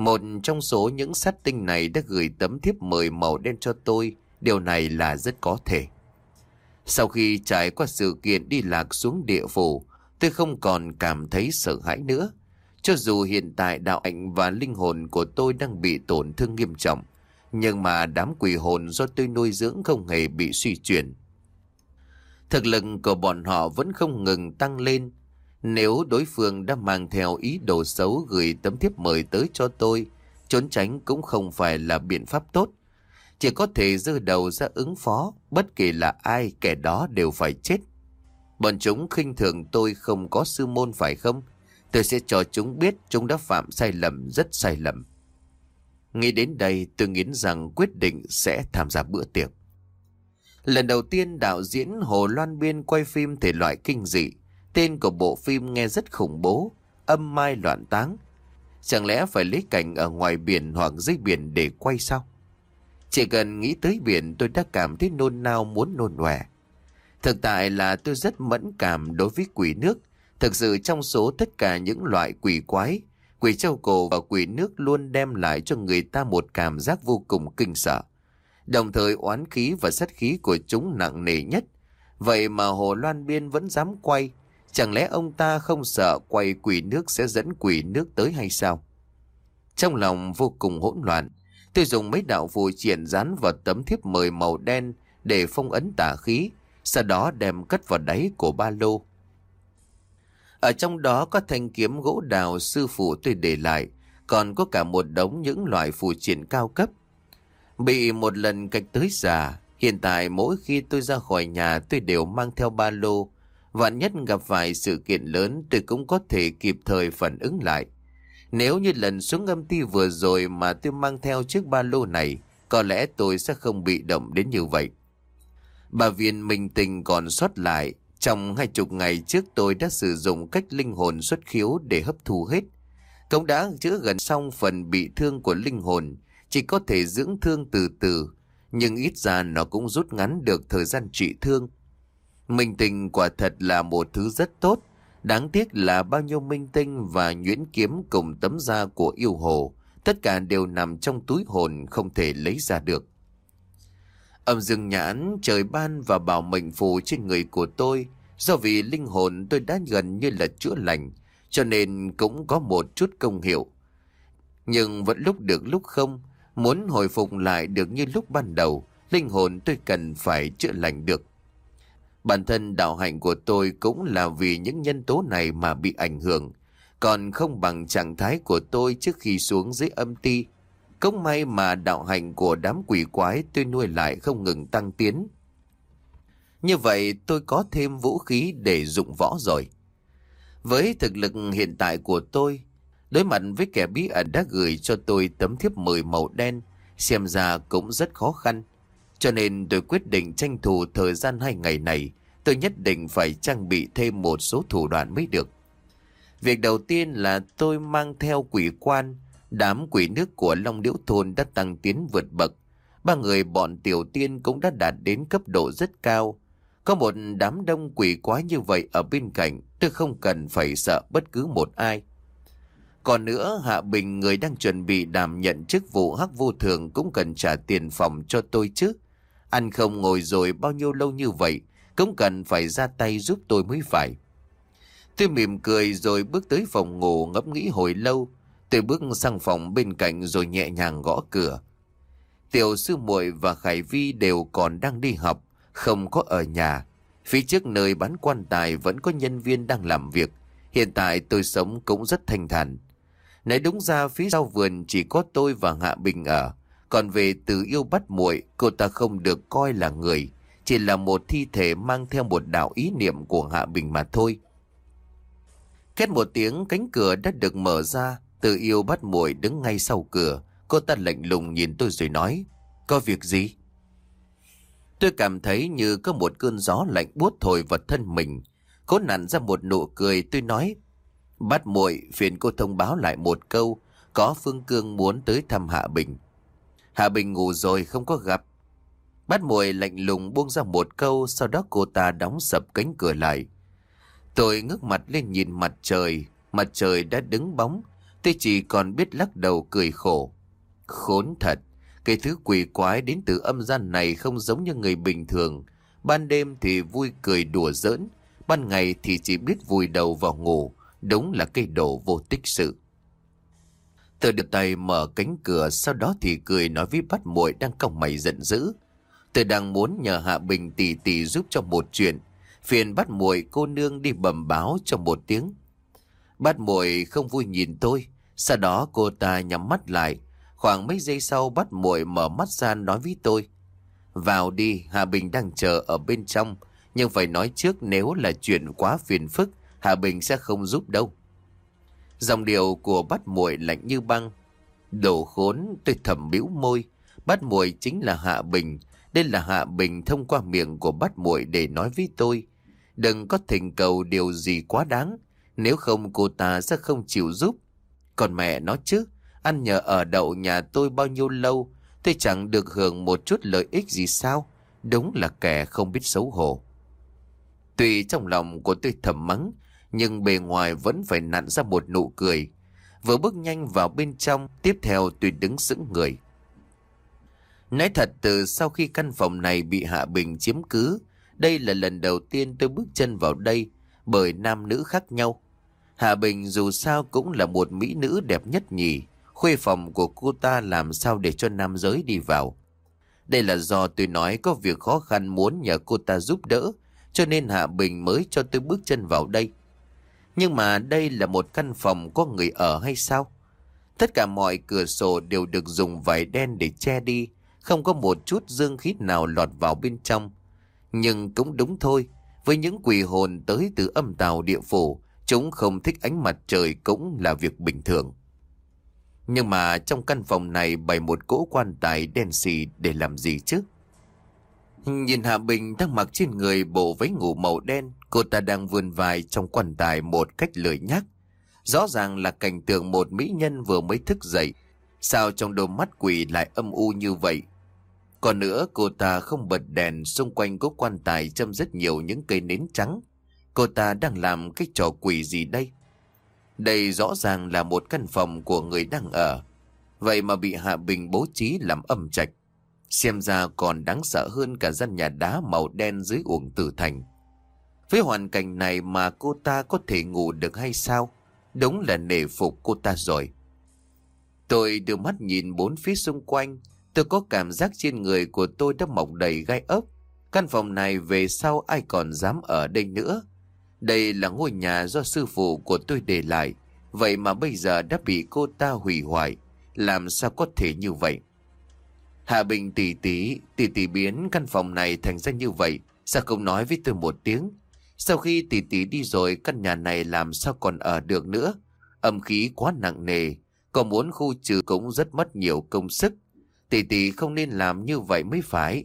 Một trong số những sát tinh này đã gửi tấm thiếp mời màu đen cho tôi. Điều này là rất có thể. Sau khi trải qua sự kiện đi lạc xuống địa phủ, tôi không còn cảm thấy sợ hãi nữa. Cho dù hiện tại đạo hạnh và linh hồn của tôi đang bị tổn thương nghiêm trọng, nhưng mà đám quỷ hồn do tôi nuôi dưỡng không hề bị suy chuyển. Thực lực của bọn họ vẫn không ngừng tăng lên. Nếu đối phương đã mang theo ý đồ xấu gửi tấm thiếp mời tới cho tôi, trốn tránh cũng không phải là biện pháp tốt. Chỉ có thể giơ đầu ra ứng phó, bất kỳ là ai kẻ đó đều phải chết. Bọn chúng khinh thường tôi không có sư môn phải không? Tôi sẽ cho chúng biết chúng đã phạm sai lầm, rất sai lầm. Nghĩ đến đây tôi nghiến rằng quyết định sẽ tham gia bữa tiệc. Lần đầu tiên đạo diễn Hồ Loan Biên quay phim thể loại kinh dị. Tên của bộ phim nghe rất khủng bố, âm mai loạn táng. Chẳng lẽ phải lấy cảnh ở ngoài biển hoặc dưới biển để quay sao? Chỉ cần nghĩ tới biển tôi đã cảm thấy nôn nao muốn nôn ọe. Thực tại là tôi rất mẫn cảm đối với quỷ nước. Thực sự trong số tất cả những loại quỷ quái, quỷ treo cổ và quỷ nước luôn đem lại cho người ta một cảm giác vô cùng kinh sợ. Đồng thời oán khí và sát khí của chúng nặng nề nhất. Vậy mà Hồ Loan Biên vẫn dám quay. Chẳng lẽ ông ta không sợ quay quỷ nước sẽ dẫn quỷ nước tới hay sao? Trong lòng vô cùng hỗn loạn, tôi dùng mấy đạo phù triện dán vào tấm thiếp mời màu đen để phong ấn tà khí, sau đó đem cất vào đáy của ba lô. Ở trong đó có thanh kiếm gỗ đào sư phụ tôi để lại, còn có cả một đống những loại phù triện cao cấp. Bị một lần cạch tới già, hiện tại mỗi khi tôi ra khỏi nhà tôi đều mang theo ba lô. Vạn nhất gặp vài sự kiện lớn tôi cũng có thể kịp thời phản ứng lại. Nếu như lần xuống âm ty vừa rồi mà tôi mang theo chiếc ba lô này, có lẽ tôi sẽ không bị động đến như vậy. Bà viên minh tình còn sót lại. Trong hai chục ngày trước tôi đã sử dụng cách linh hồn xuất khiếu để hấp thu hết. Cũng đã chữa gần xong phần bị thương của linh hồn, chỉ có thể dưỡng thương từ từ, nhưng ít ra nó cũng rút ngắn được thời gian trị thương. Minh tinh quả thật là một thứ rất tốt, đáng tiếc là bao nhiêu minh tinh và nhuyễn kiếm cùng tấm da của yêu hồ, tất cả đều nằm trong túi hồn không thể lấy ra được. Âm dương nhãn, trời ban và bảo mệnh phù trên người của tôi, do vì linh hồn tôi đã gần như là chữa lành, cho nên cũng có một chút công hiệu. Nhưng vẫn lúc được lúc không, muốn hồi phục lại được như lúc ban đầu, linh hồn tôi cần phải chữa lành được. Bản thân đạo hạnh của tôi cũng là vì những nhân tố này mà bị ảnh hưởng, còn không bằng trạng thái của tôi trước khi xuống dưới âm ti. Cũng may mà đạo hạnh của đám quỷ quái tôi nuôi lại không ngừng tăng tiến. Như vậy tôi có thêm vũ khí để dụng võ rồi. Với thực lực hiện tại của tôi, đối mặt với kẻ bí ẩn đã gửi cho tôi tấm thiếp mời màu đen, xem ra cũng rất khó khăn. Cho nên tôi quyết định tranh thủ thời gian hai ngày này, tôi nhất định phải trang bị thêm một số thủ đoạn mới được. Việc đầu tiên là tôi mang theo quỷ quan. Đám quỷ nước của Long Liễu Thôn đã tăng tiến vượt bậc. Ba người bọn tiểu tiên cũng đã đạt đến cấp độ rất cao. Có một đám đông quỷ quái như vậy ở bên cạnh, tôi không cần phải sợ bất cứ một ai. Còn nữa, Hạ Bình, người đang chuẩn bị đảm nhận chức vụ hắc vô thường, cũng cần trả tiền phòng cho tôi chứ. Ăn không ngồi rồi bao nhiêu lâu như vậy, cũng cần phải ra tay giúp tôi mới phải. Tôi mỉm cười rồi bước tới phòng ngủ ngẫm nghĩ hồi lâu. Tôi bước sang phòng bên cạnh rồi nhẹ nhàng gõ cửa. Tiểu sư muội và Khải Vi đều còn đang đi học, không có ở nhà. Phía trước nơi bán quan tài vẫn có nhân viên đang làm việc. Hiện tại tôi sống cũng rất thanh thản. Nói đúng ra phía sau vườn chỉ có tôi và Hạ Bình ở. Còn về Từ Yêu bắt muội, cô ta không được coi là người, chỉ là một thi thể mang theo một đạo ý niệm của Hạ Bình mà thôi. Két một tiếng, cánh cửa đã được mở ra. Từ Yêu bắt muội đứng ngay sau cửa. Cô ta lạnh lùng nhìn tôi rồi nói: "Có việc gì?" Tôi cảm thấy như có một cơn gió lạnh buốt thổi vào thân mình. Cố nặn ra một nụ cười, tôi nói: "Bắt muội, phiền cô thông báo lại một câu, có Phương Cương muốn tới thăm Hạ Bình." "Hạ Bình ngủ rồi, không có gặp." Bắt muội lạnh lùng buông ra một câu, sau đó cô ta đóng sập cánh cửa lại. Tôi ngước mặt lên nhìn mặt trời. Mặt trời đã đứng bóng, Tôi chỉ còn biết lắc đầu cười khổ. Khốn thật, cái thứ quỷ quái đến từ âm gian này không giống như người bình thường. Ban đêm thì vui cười đùa giỡn, ban ngày thì chỉ biết vùi đầu vào ngủ. Đúng là cây đồ vô tích sự. Tôi đưa tay mở cánh cửa, sau đó thì cười nói với Bát Muội đang còng mày giận dữ. Tôi đang muốn nhờ Hạ Bình tỷ tỷ giúp cho một chuyện, phiền Bát Muội cô nương đi bẩm báo cho một tiếng. Bát Muội không vui nhìn tôi, sau đó cô ta nhắm mắt lại. Khoảng mấy giây sau Bát Muội mở mắt ra nói với tôi. Vào đi, Hạ Bình đang chờ ở bên trong, nhưng phải nói trước nếu là chuyện quá phiền phức, Hạ Bình sẽ không giúp đâu. Dòng điệu của Bát Muội lạnh như băng. Đồ khốn, tôi thầm bĩu môi. Bát Muội chính là Hạ Bình. Đây là Hạ Bình thông qua miệng của Bát Muội để nói với tôi. Đừng có thỉnh cầu điều gì quá đáng, nếu không cô ta sẽ không chịu giúp. Còn mẹ nó chứ, ăn nhờ ở đậu nhà tôi bao nhiêu lâu, tôi chẳng được hưởng một chút lợi ích gì sao? Đúng là kẻ không biết xấu hổ. Tuy trong lòng của tôi thầm mắng, nhưng bề ngoài vẫn phải nặn ra một nụ cười. Vừa bước nhanh vào bên trong, tiếp theo tôi đứng sững người. Nói thật, từ sau khi căn phòng này bị Hạ Bình chiếm cứ, đây là lần đầu tiên tôi bước chân vào đây, bởi nam nữ khác nhau. Hạ Bình dù sao cũng là một mỹ nữ đẹp nhất nhì, khuê phòng của cô ta làm sao để cho nam giới đi vào. Đây là do tôi nói có việc khó khăn muốn nhờ cô ta giúp đỡ, cho nên Hạ Bình mới cho tôi bước chân vào đây. Nhưng mà đây là một căn phòng có người ở hay sao? Tất cả mọi cửa sổ đều được dùng vải đen để che đi, không có một chút dương khí nào lọt vào bên trong. Nhưng cũng đúng thôi, với những quỷ hồn tới từ âm tào địa phủ, chúng không thích ánh mặt trời cũng là việc bình thường. Nhưng mà trong căn phòng này bày một cỗ quan tài đen xì để làm gì chứ? Nhìn Hạ Bình đang mặc trên người bộ váy ngủ màu đen, cô ta đang vươn vai trong quan tài một cách lười nhác. Rõ ràng là cảnh tượng một mỹ nhân vừa mới thức dậy, sao trong đôi mắt quỷ lại âm u như vậy? Còn nữa, cô ta không bật đèn, xung quanh cỗ quan tài châm rất nhiều những cây nến trắng. Cô ta đang làm cái trò quỷ gì đây? Đây rõ ràng là một căn phòng của người đang ở, vậy mà bị Hạ Bình bố trí làm âm trạch. Xem ra còn đáng sợ hơn cả căn nhà đá màu đen dưới uổng Tử Thành. Với hoàn cảnh này mà cô ta có thể ngủ được hay sao? Đúng là nể phục cô ta rồi. Tôi đưa mắt nhìn bốn phía xung quanh. Tôi có cảm giác trên người của tôi đã mọc đầy gai ốc. Căn phòng này về sau ai còn dám ở đây nữa? Đây là ngôi nhà do sư phụ của tôi để lại, vậy mà bây giờ đã bị cô ta hủy hoại. Làm sao có thể như vậy? Hạ Bình tỷ tỷ, tỷ tỷ biến căn phòng này thành ra như vậy, sao không nói với tôi một tiếng? Sau khi tỷ tỷ đi rồi, căn nhà này làm sao còn ở được nữa? Âm khí quá nặng nề, còn muốn khu trừ cũng rất mất nhiều công sức. Tỷ tỷ không nên làm như vậy mới phải.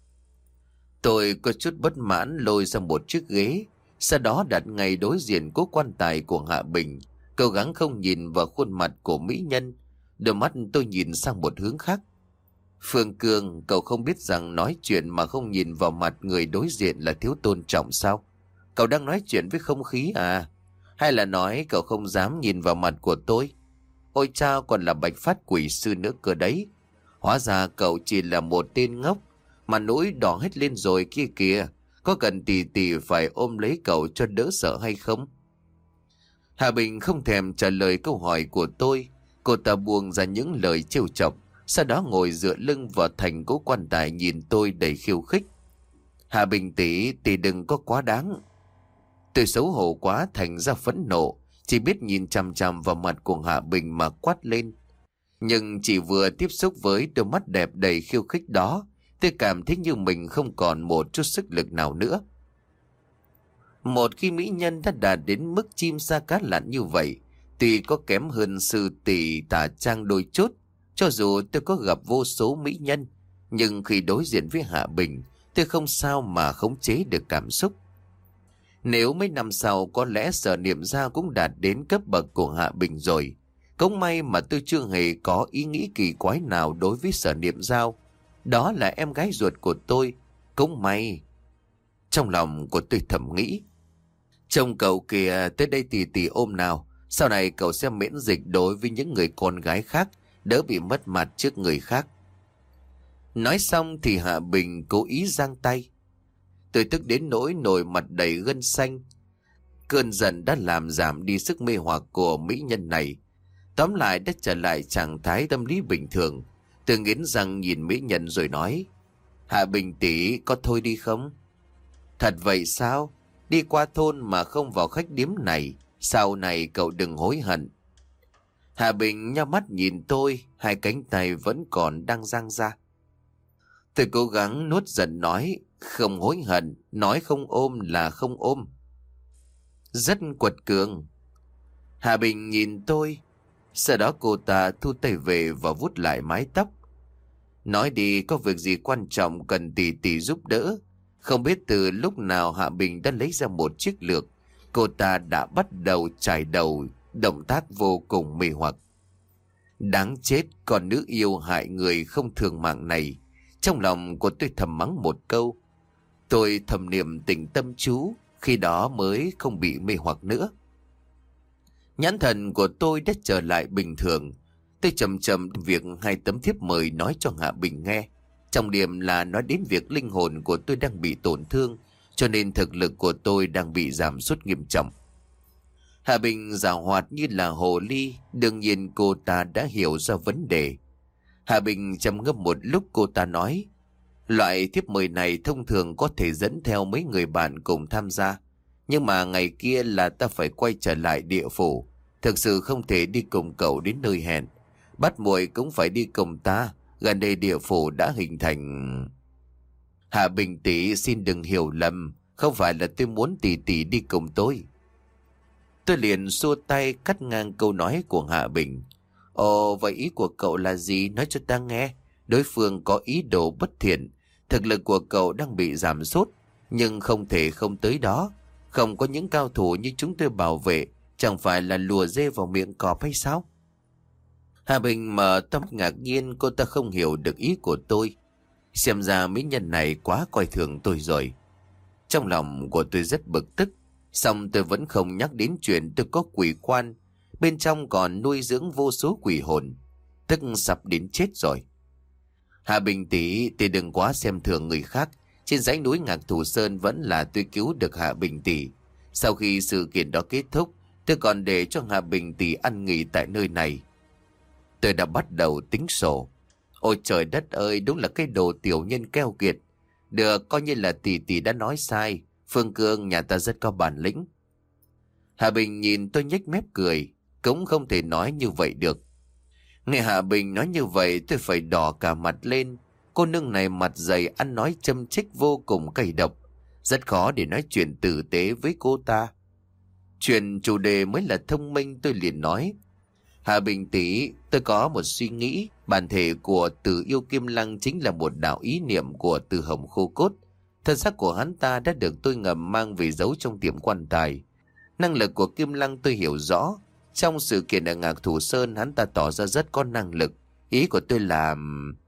Tôi có chút bất mãn lôi ra một chiếc ghế, sau đó đặt ngay đối diện cố quan tài của Hạ Bình, cố gắng không nhìn vào khuôn mặt của mỹ nhân. Đôi mắt tôi nhìn sang một hướng khác. Phương Cương, cậu không biết rằng nói chuyện mà không nhìn vào mặt người đối diện là thiếu tôn trọng sao? Cậu đang nói chuyện với không khí à? Hay là nói cậu không dám nhìn vào mặt của tôi? Ôi chao, còn là Bạch Phát quỷ sư nữa cơ đấy. Hóa ra cậu chỉ là một tên ngốc, mà nỗi đỏ hết lên rồi kia kìa. Có cần tỷ tỷ phải ôm lấy cậu cho đỡ sợ hay không? Hạ Bình không thèm trả lời câu hỏi của tôi. Cô ta buông ra những lời trêu chọc, sau đó ngồi dựa lưng vào thành cố quan tài nhìn tôi đầy khiêu khích. Hạ Bình tỷ, tỷ đừng có quá đáng. Tôi xấu hổ quá thành ra phẫn nộ, chỉ biết nhìn chằm chằm vào mặt của Hạ Bình mà quát lên. Nhưng chỉ vừa tiếp xúc với đôi mắt đẹp đầy khiêu khích đó, tôi cảm thấy như mình không còn một chút sức lực nào nữa. Một khi mỹ nhân đã đạt đến mức chim sa cá lặn như vậy, tuy có kém hơn sư tỷ Tả Trang đôi chút, cho dù tôi có gặp vô số mỹ nhân, nhưng khi đối diện với Hạ Bình, tôi không sao mà khống chế được cảm xúc. Nếu mấy năm sau có lẽ Sở Niệm Gia cũng đạt đến cấp bậc của Hạ Bình rồi. Cũng may mà tôi chưa hề có ý nghĩ kỳ quái nào đối với Sở Niệm Giao. Đó là em gái ruột của tôi. Cũng may. Trong lòng của tôi thầm nghĩ. Trông cậu kìa, tới đây tì tì ôm nào. Sau này cậu sẽ miễn dịch đối với những người con gái khác, đỡ bị mất mặt trước người khác. Nói xong thì Hạ Bình cố ý giang tay. Tôi tức đến nỗi nổi mặt đầy gân xanh. Cơn giận đã làm giảm đi sức mê hoặc của mỹ nhân này. Tóm lại đã trở lại trạng thái tâm lý bình thường. Tôi nghiến răng nhìn mỹ nhân rồi nói: Hạ Bình tỷ, có thôi đi không? Thật vậy sao? Đi qua thôn mà không vào khách điếm này, sau này cậu đừng hối hận. Hạ Bình nhắm mắt nhìn tôi, hai cánh tay vẫn còn đang dang ra. Tôi cố gắng nuốt giận nói: Không hối hận, nói không ôm là không ôm. Rất quật cường. Hạ Bình nhìn tôi. Sau đó cô ta thu tay về và vuốt lại mái tóc. Nói đi, có việc gì quan trọng cần tỷ tỷ giúp đỡ. Không biết từ lúc nào Hạ Bình đã lấy ra một chiếc lược. Cô ta đã bắt đầu chải đầu, động tác vô cùng mê hoặc. Đáng chết, con nữ yêu hại người không thường mạng này. Trong lòng của tôi thầm mắng một câu. Tôi thầm niệm tình tâm chú, khi đó mới không bị mê hoặc nữa. Nhãn thần của tôi đã trở lại bình thường. Tôi chậm chậm việc hai tấm thiếp mời nói cho Hạ Bình nghe. Trọng điểm là nói đến việc linh hồn của tôi đang bị tổn thương, cho nên thực lực của tôi đang bị giảm sút nghiêm trọng. Hạ Bình giảo hoạt như là hồ ly, đương nhiên cô ta đã hiểu ra vấn đề. Hạ Bình trầm ngâm một lúc, cô ta nói: Loại thiếp mời này thông thường có thể dẫn theo mấy người bạn cùng tham gia. Nhưng mà ngày kia là ta phải quay trở lại địa phủ. Thực sự không thể đi cùng cậu đến nơi hẹn. Bắt muội cũng phải đi cùng ta. Gần đây địa phủ đã hình thành. Hạ Bình tỷ, xin đừng hiểu lầm. Không phải là tôi muốn tỷ tỷ đi cùng tôi. Tôi liền xua tay cắt ngang câu nói của Hạ Bình. Ồ, vậy ý của cậu là gì? Nói cho ta nghe. Đối phương có ý đồ bất thiện. Thực lực của cậu đang bị giảm sút, nhưng không thể không tới đó. Không có những cao thủ như chúng tôi bảo vệ, chẳng phải là lùa dê vào miệng cọp hay sao? Hà Bình mở tâm ngạc nhiên, cô ta không hiểu được ý của tôi. Xem ra mỹ nhân này quá coi thường tôi rồi. Trong lòng của tôi rất bực tức, song tôi vẫn không nhắc đến chuyện tôi có quỷ quan, bên trong còn nuôi dưỡng vô số quỷ hồn, tức sắp đến chết rồi. Hạ Bình tỷ, tỷ đừng quá xem thường người khác. Trên dãy núi Ngạc Thủ Sơn vẫn là tôi cứu được Hạ Bình tỷ. Sau khi sự kiện đó kết thúc, tôi còn để cho Hạ Bình tỷ ăn nghỉ tại nơi này. Tôi đã bắt đầu tính sổ. Ôi trời đất ơi, đúng là cái đồ tiểu nhân keo kiệt. Được, coi như là tỷ tỷ đã nói sai. Phương Cương nhà ta rất có bản lĩnh. Hạ Bình nhìn tôi nhếch mép cười. Cũng không thể nói như vậy được. Nghe Hạ Bình nói như vậy tôi phải đỏ cả mặt lên. Cô nương này mặt dày, ăn nói châm chích vô cùng cay độc. Rất khó để nói chuyện tử tế với cô ta. Chuyện chủ đề mới là thông minh, tôi liền nói: Hạ Bình tỷ, tôi có một suy nghĩ. Bản thể của Từ Yêu Kim Lăng chính là một đạo ý niệm của Từ Hồng Khô Cốt. Thân xác của hắn ta đã được tôi ngầm mang về giấu trong tiệm quan tài. Năng lực của Kim Lăng tôi hiểu rõ. Trong sự kiện ở Ngạc Thủ Sơn, hắn ta tỏ ra rất có năng lực. Ý của tôi là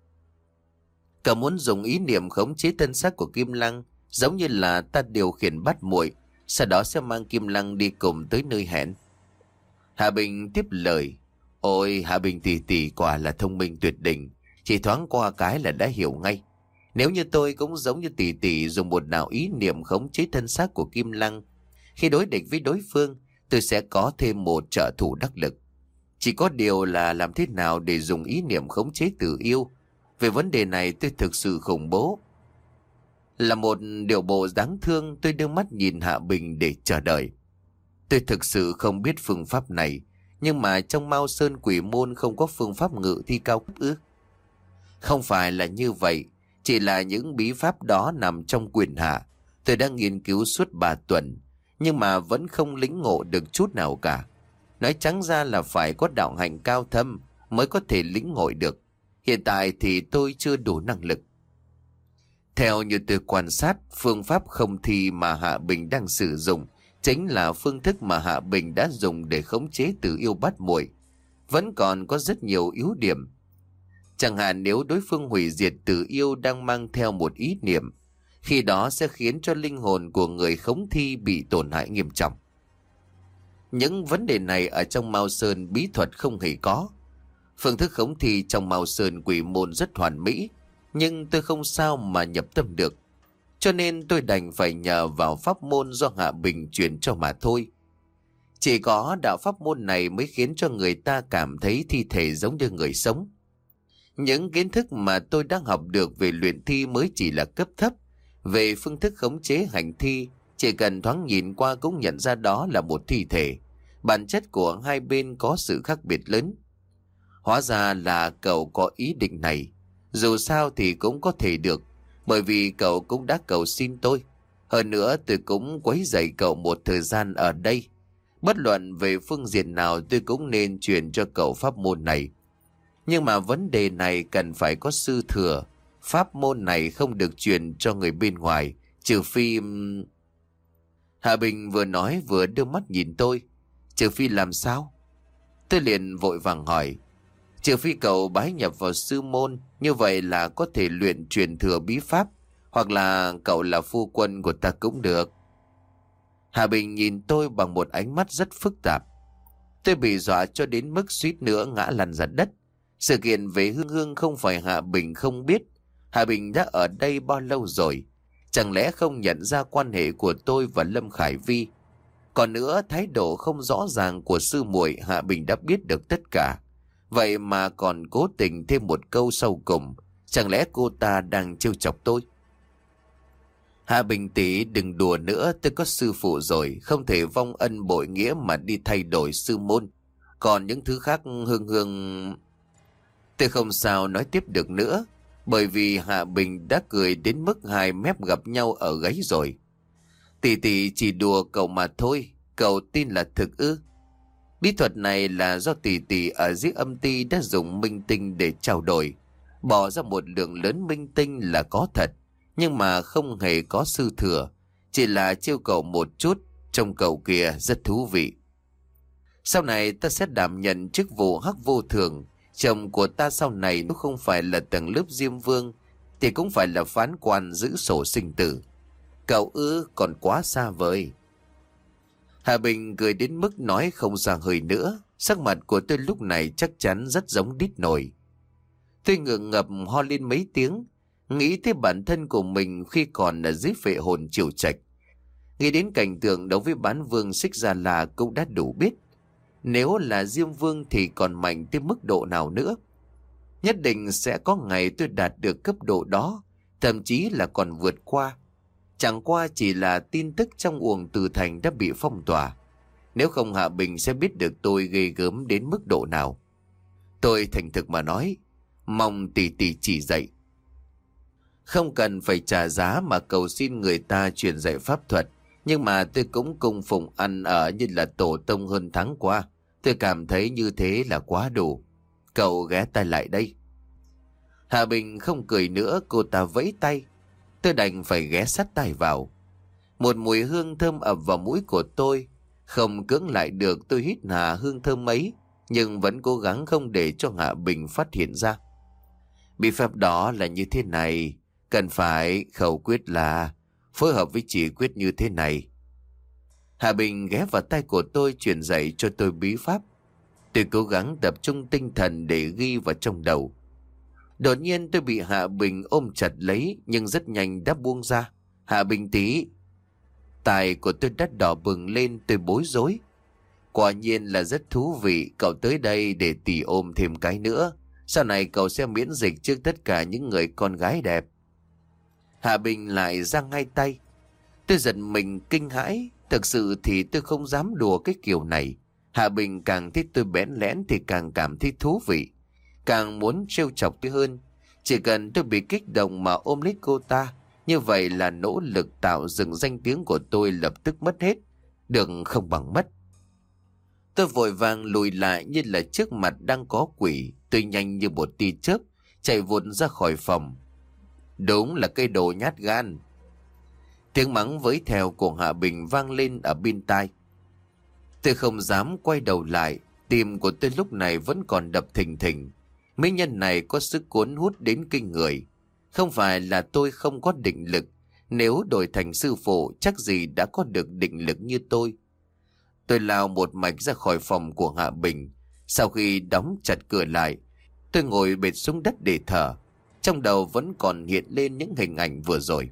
cậu muốn dùng ý niệm khống chế thân xác của Kim Lăng, giống như là ta điều khiển bắt muội, sau đó sẽ mang Kim Lăng đi cùng tới nơi hẹn. Hạ Bình tiếp lời: Ôi, Hạ Bình tỷ tỷ quả là thông minh tuyệt đỉnh, chỉ thoáng qua cái là đã hiểu ngay. Nếu như tôi cũng giống như tỷ tỷ dùng một đạo ý niệm khống chế thân xác của Kim Lăng, khi đối địch với đối phương, tôi sẽ có thêm một trợ thủ đắc lực. Chỉ có điều là làm thế nào để dùng ý niệm khống chế Từ Yêu. Về vấn đề này tôi thực sự khủng bố. Là một điệu bộ đáng thương, tôi đưa mắt nhìn Hạ Bình để chờ đợi. Tôi thực sự không biết phương pháp này, nhưng mà trong Mao Sơn Quỷ Môn không có phương pháp ngự thi cao cấp ư? Không phải là như vậy, chỉ là những bí pháp đó nằm trong quyền hạ. Tôi đang nghiên cứu suốt ba tuần, nhưng mà vẫn không lĩnh ngộ được chút nào cả. Nói trắng ra là phải có đạo hạnh cao thâm mới có thể lĩnh ngộ được. Hiện tại thì tôi chưa đủ năng lực. Theo như tôi quan sát, phương pháp không thi mà Hạ Bình đang sử dụng chính là phương thức mà Hạ Bình đã dùng để khống chế Từ Yêu bắt muội. Vẫn còn có rất nhiều yếu điểm. Chẳng hạn nếu đối phương hủy diệt Từ Yêu đang mang theo một ý niệm, khi đó sẽ khiến cho linh hồn của người khống thi bị tổn hại nghiêm trọng. Những vấn đề này ở trong Mao Sơn bí thuật không hề có. Phương thức khống thi trong Mao Sơn quỷ môn rất hoàn mỹ, nhưng tôi không sao mà nhập tâm được. Cho nên tôi đành phải nhờ vào pháp môn do Hạ Bình truyền cho mà thôi. Chỉ có đạo pháp môn này mới khiến cho người ta cảm thấy thi thể giống như người sống. Những kiến thức mà tôi đang học được về luyện thi mới chỉ là cấp thấp. Về phương thức khống chế hành thi, chỉ cần thoáng nhìn qua cũng nhận ra đó là một thi thể. Bản chất của hai bên có sự khác biệt lớn. Hóa ra là cậu có ý định này. Dù sao thì cũng có thể được, bởi vì cậu cũng đã cầu xin tôi. Hơn nữa tôi cũng quấy rầy cậu một thời gian ở đây. Bất luận về phương diện nào tôi cũng nên truyền cho cậu pháp môn này. Nhưng mà vấn đề này cần phải có sư thừa. Pháp môn này không được truyền cho người bên ngoài, trừ phi... Hạ Bình vừa nói vừa đưa mắt nhìn tôi. Trừ phi làm sao? Tôi liền vội vàng hỏi. Trừ phi cậu bái nhập vào sư môn, như vậy là có thể luyện truyền thừa bí pháp, hoặc là cậu là phu quân của ta cũng được. Hạ Bình nhìn tôi bằng một ánh mắt rất phức tạp. Tôi bị dọa cho đến mức suýt nữa ngã lăn ra đất. Sự kiện về Hương Hương không phải Hạ Bình không biết. Hạ Bình đã ở đây bao lâu rồi? Chẳng lẽ không nhận ra quan hệ của tôi và Lâm Khải Vi? Còn nữa, thái độ không rõ ràng của sư muội Hạ Bình đã biết được tất cả. Vậy mà còn cố tình thêm một câu sau cùng. Chẳng lẽ cô ta đang trêu chọc tôi? Hạ Bình tỷ, đừng đùa nữa, tôi có sư phụ rồi, không thể vong ân bội nghĩa mà đi thay đổi sư môn. Còn những thứ khác Hương Hương... Tôi không sao nói tiếp được nữa, bởi vì Hạ Bình đã cười đến mức hai mép gặp nhau ở gáy rồi. Tỷ tỷ chỉ đùa cậu mà thôi, cậu tin là thực ư? Bí thuật này là do tỷ tỷ ở dưới âm ty đã dùng minh tinh để trao đổi. Bỏ ra một lượng lớn minh tinh là có thật, nhưng mà không hề có sư thừa. Chỉ là trêu cậu một chút, trông cậu kia rất thú vị. Sau này ta sẽ đảm nhận chức vụ Hắc Vô Thường. Chồng của ta sau này nếu không phải là tầng lớp Diêm Vương thì cũng phải là phán quan giữ sổ sinh tử. Cậu ư, còn quá xa vời. Hà Bình cười đến mức nói không ra hơi nữa. Sắc mặt của tôi lúc này chắc chắn rất giống đít nổi. Tôi ngượng ngập ho lên mấy tiếng, nghĩ tới bản thân của mình khi còn ở dưới phệ hồn Triều Trạch. Nghĩ đến cảnh tượng đấu với Bán Vương Xích Gia La cũng đã đủ biết. Nếu là Diêm Vương thì còn mạnh tới mức độ nào nữa. Nhất định sẽ có ngày tôi đạt được cấp độ đó, thậm chí là còn vượt qua. Chẳng qua chỉ là tin tức trong Uổng Từ Thành đã bị phong tỏa. Nếu không Hạ Bình sẽ biết được tôi ghê gớm đến mức độ nào. Tôi thành thực mà nói, mong tỷ tỷ chỉ dạy. Không cần phải trả giá mà cầu xin người ta truyền dạy pháp thuật, nhưng mà tôi cũng cung phụng ăn ở như là tổ tông hơn tháng qua. Tôi cảm thấy như thế là quá đủ. Cậu ghé tay lại đây. Hạ Bình không cười nữa, cô ta vẫy tay. Tôi đành phải ghé sát tai vào. Một mùi hương thơm ập vào mũi của tôi. Không cưỡng lại được, tôi hít hà hương thơm ấy, nhưng vẫn cố gắng không để cho Hạ Bình phát hiện ra. Bí pháp đó là như thế này. Cần phải khẩu quyết là phối hợp với chỉ quyết như thế này. Hạ Bình ghé vào tay của tôi truyền dạy cho tôi bí pháp. Tôi cố gắng tập trung tinh thần để ghi vào trong đầu. Đột nhiên tôi bị Hạ Bình ôm chặt lấy, nhưng rất nhanh đã buông ra. Hạ Bình tí. Tai của tôi đã đỏ bừng lên, tôi bối rối. Quả nhiên là rất thú vị, cậu tới đây để tỉ ôm thêm cái nữa. Sau này cậu sẽ miễn dịch trước tất cả những người con gái đẹp. Hạ Bình lại giang hai tay. Tôi giật mình kinh hãi. Thực sự thì tôi không dám đùa cái kiểu này. Hạ Bình càng thấy tôi bẽn lẽn thì càng cảm thấy thú vị, càng muốn trêu chọc tôi hơn. Chỉ cần tôi bị kích động mà ôm lấy cô ta, như vậy là nỗ lực tạo dựng danh tiếng của tôi lập tức mất hết, được không bằng mất. Tôi vội vàng lùi lại như là trước mặt đang có quỷ. Tôi nhanh như một tia chớp chạy vụt ra khỏi phòng. Đúng là cây đồ nhát gan. Tiếng mắng với theo của Hạ Bình vang lên ở bên tai. Tôi không dám quay đầu lại. Tim của tôi lúc này vẫn còn đập thình thình. Mỹ nhân này có sức cuốn hút đến kinh người. Không phải là tôi không có định lực. Nếu đổi thành sư phụ chắc gì đã có được định lực như tôi. Tôi lao một mạch ra khỏi phòng của Hạ Bình. Sau khi đóng chặt cửa lại, tôi ngồi bệt xuống đất để thở. Trong đầu vẫn còn hiện lên những hình ảnh vừa rồi.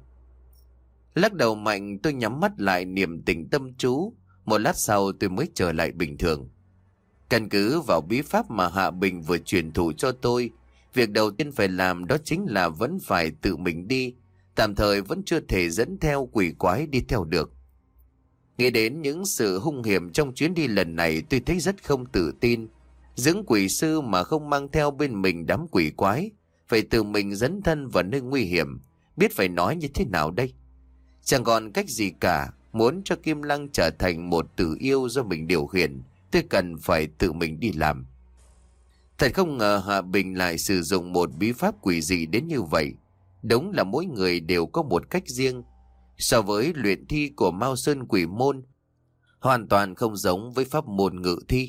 Lắc đầu mạnh, tôi nhắm mắt lại niệm tình tâm chú. Một lát sau tôi mới trở lại bình thường. Căn cứ vào bí pháp mà Hạ Bình vừa truyền thụ cho tôi, việc đầu tiên phải làm đó chính là vẫn phải tự mình đi. Tạm thời vẫn chưa thể dẫn theo quỷ quái đi theo được. Nghĩ đến những sự hung hiểm trong chuyến đi lần này, tôi thấy rất không tự tin. Dưỡng quỷ sư mà không mang theo bên mình đám quỷ quái, phải tự mình dấn thân vào nơi nguy hiểm, biết phải nói như thế nào đây? Chẳng còn cách gì cả. Muốn cho Kim Lăng trở thành một tử yêu do mình điều khiển, tôi cần phải tự mình đi làm. Thật không ngờ Hạ Bình lại sử dụng một bí pháp quỷ dị đến như vậy. Đúng là mỗi người đều có một cách riêng. So với luyện thi của Mao Sơn Quỷ Môn, hoàn toàn không giống với pháp môn ngự thi.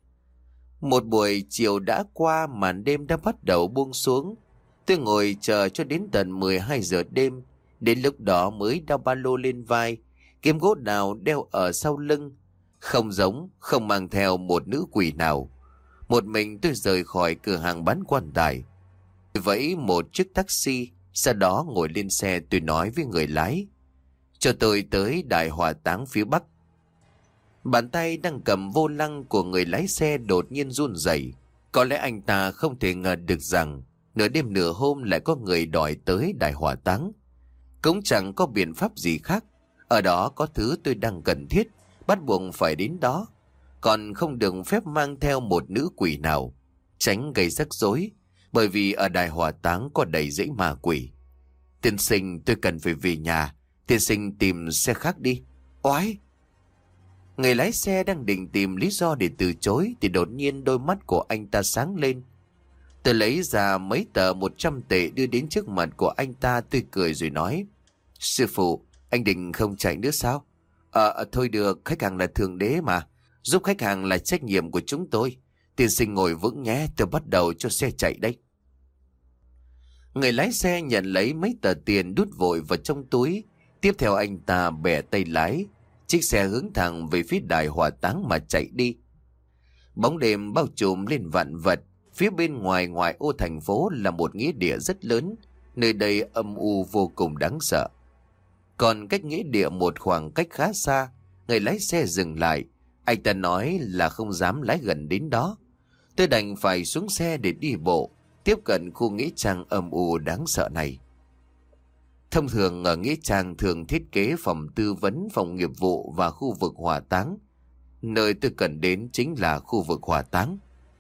Một buổi chiều đã qua, màn đêm đã bắt đầu buông xuống. Tôi ngồi chờ cho đến tận mười hai giờ đêm. Đến lúc đó mới đeo ba lô lên vai, kiếm gỗ đào đeo ở sau lưng. Không giống, không mang theo một nữ quỷ nào. Một mình tôi rời khỏi cửa hàng bán quan tài. Vẫy một chiếc taxi, sau đó ngồi lên xe. Tôi nói với người lái, cho tôi tới Đại Hỏa Táng phía Bắc. Bàn tay đang cầm vô lăng của người lái xe đột nhiên run rẩy. Có lẽ anh ta không thể ngờ được rằng nửa đêm nửa hôm lại có người đòi tới Đại Hỏa Táng. Cũng chẳng có biện pháp gì khác. Ở đó có thứ tôi đang cần thiết, bắt buộc phải đến đó. Còn không được phép mang theo một nữ quỷ nào, tránh gây rắc rối. Bởi vì ở Đại Hỏa Táng có đầy dãy ma quỷ. Tiên sinh, tôi cần phải về nhà. Tiên sinh tìm xe khác đi. Oái! Người lái xe đang định tìm lý do để từ chối, thì đột nhiên đôi mắt của anh ta sáng lên. Tôi lấy ra mấy tờ một trăm tệ đưa đến trước mặt của anh ta. Tôi cười rồi nói, sư phụ, anh định không chạy nữa sao? Ờ, thôi được, khách hàng là thượng đế mà. Giúp khách hàng là trách nhiệm của chúng tôi. Tiên sinh ngồi vững nhé, tôi bắt đầu cho xe chạy đây. Người lái xe nhận lấy mấy tờ tiền đút vội vào trong túi. Tiếp theo anh ta bẻ tay lái. Chiếc xe hướng thẳng về phía Đại Hỏa Táng mà chạy đi. Bóng đêm bao trùm lên vạn vật. Phía bên ngoài ngoại ô thành phố là một nghĩa địa rất lớn. Nơi đây âm u vô cùng đáng sợ. Còn cách nghĩa địa một khoảng cách khá xa, người lái xe dừng lại. Anh ta nói là không dám lái gần đến đó. Tôi đành phải xuống xe để đi bộ, tiếp cận khu nghĩa trang âm u đáng sợ này. Thông thường ở nghĩa trang thường thiết kế phòng tư vấn, phòng nghiệp vụ và khu vực hỏa táng. Nơi tôi cần đến chính là khu vực hỏa táng.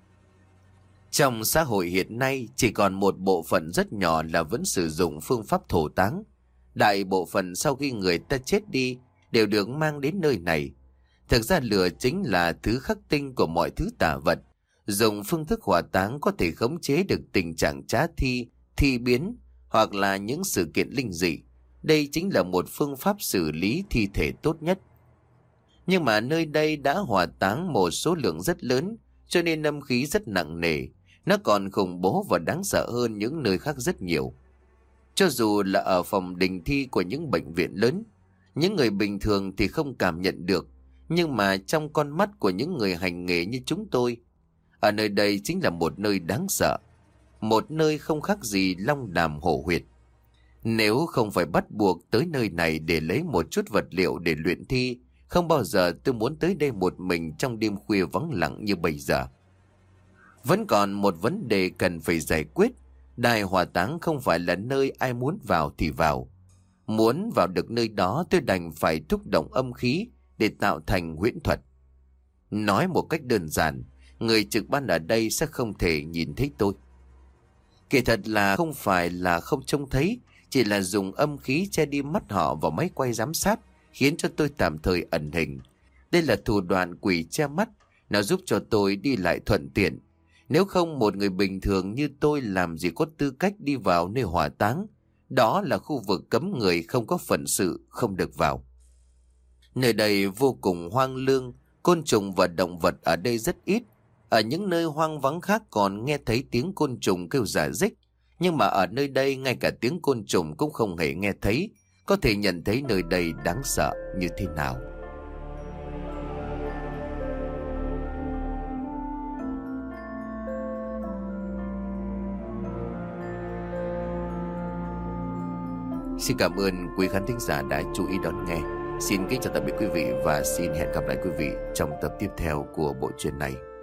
Trong xã hội hiện nay, chỉ còn một bộ phận rất nhỏ là vẫn sử dụng phương pháp thổ táng. Đại bộ phận sau khi người ta chết đi đều được mang đến nơi này. Thực ra lửa chính là thứ khắc tinh của mọi thứ tà vật. Dùng phương thức hỏa táng có thể khống chế được tình trạng trá thi, thi biến hoặc là những sự kiện linh dị. Đây chính là một phương pháp xử lý thi thể tốt nhất. Nhưng mà nơi đây đã hỏa táng một số lượng rất lớn, cho nên âm khí rất nặng nề. Nó còn khủng bố và đáng sợ hơn những nơi khác rất nhiều. Cho dù là ở phòng đình thi của những bệnh viện lớn, những người bình thường thì không cảm nhận được. Nhưng mà trong con mắt của những người hành nghề như chúng tôi, ở nơi đây chính là một nơi đáng sợ. Một nơi không khác gì long đàm hổ huyệt. Nếu không phải bắt buộc tới nơi này để lấy một chút vật liệu để luyện thi, không bao giờ tôi muốn tới đây một mình trong đêm khuya vắng lặng như bây giờ. Vẫn còn một vấn đề cần phải giải quyết. Đại hỏa táng không phải là nơi ai muốn vào thì vào. Muốn vào được nơi đó, tôi đành phải thúc động âm khí để tạo thành huyễn thuật. Nói một cách đơn giản, người trực ban ở đây sẽ không thể nhìn thấy tôi. Kỳ thật là không phải là không trông thấy, chỉ là dùng âm khí che đi mắt họ vào máy quay giám sát, khiến cho tôi tạm thời ẩn hình. Đây là thủ đoạn quỷ che mắt, nó giúp cho tôi đi lại thuận tiện. Nếu không, một người bình thường như tôi làm gì có tư cách đi vào nơi hỏa táng. Đó là khu vực cấm người, không có phận sự, không được vào. Nơi đây vô cùng hoang lương, côn trùng và động vật ở đây rất ít. Ở những nơi hoang vắng khác còn nghe thấy tiếng côn trùng kêu rả rích, nhưng mà ở nơi đây ngay cả tiếng côn trùng cũng không hề nghe thấy. Có thể nhận thấy nơi đây đáng sợ như thế nào. Xin cảm ơn quý khán thính giả đã chú ý đón nghe. Xin kính chào tạm biệt quý vị và xin hẹn gặp lại quý vị trong tập tiếp theo của bộ truyện này.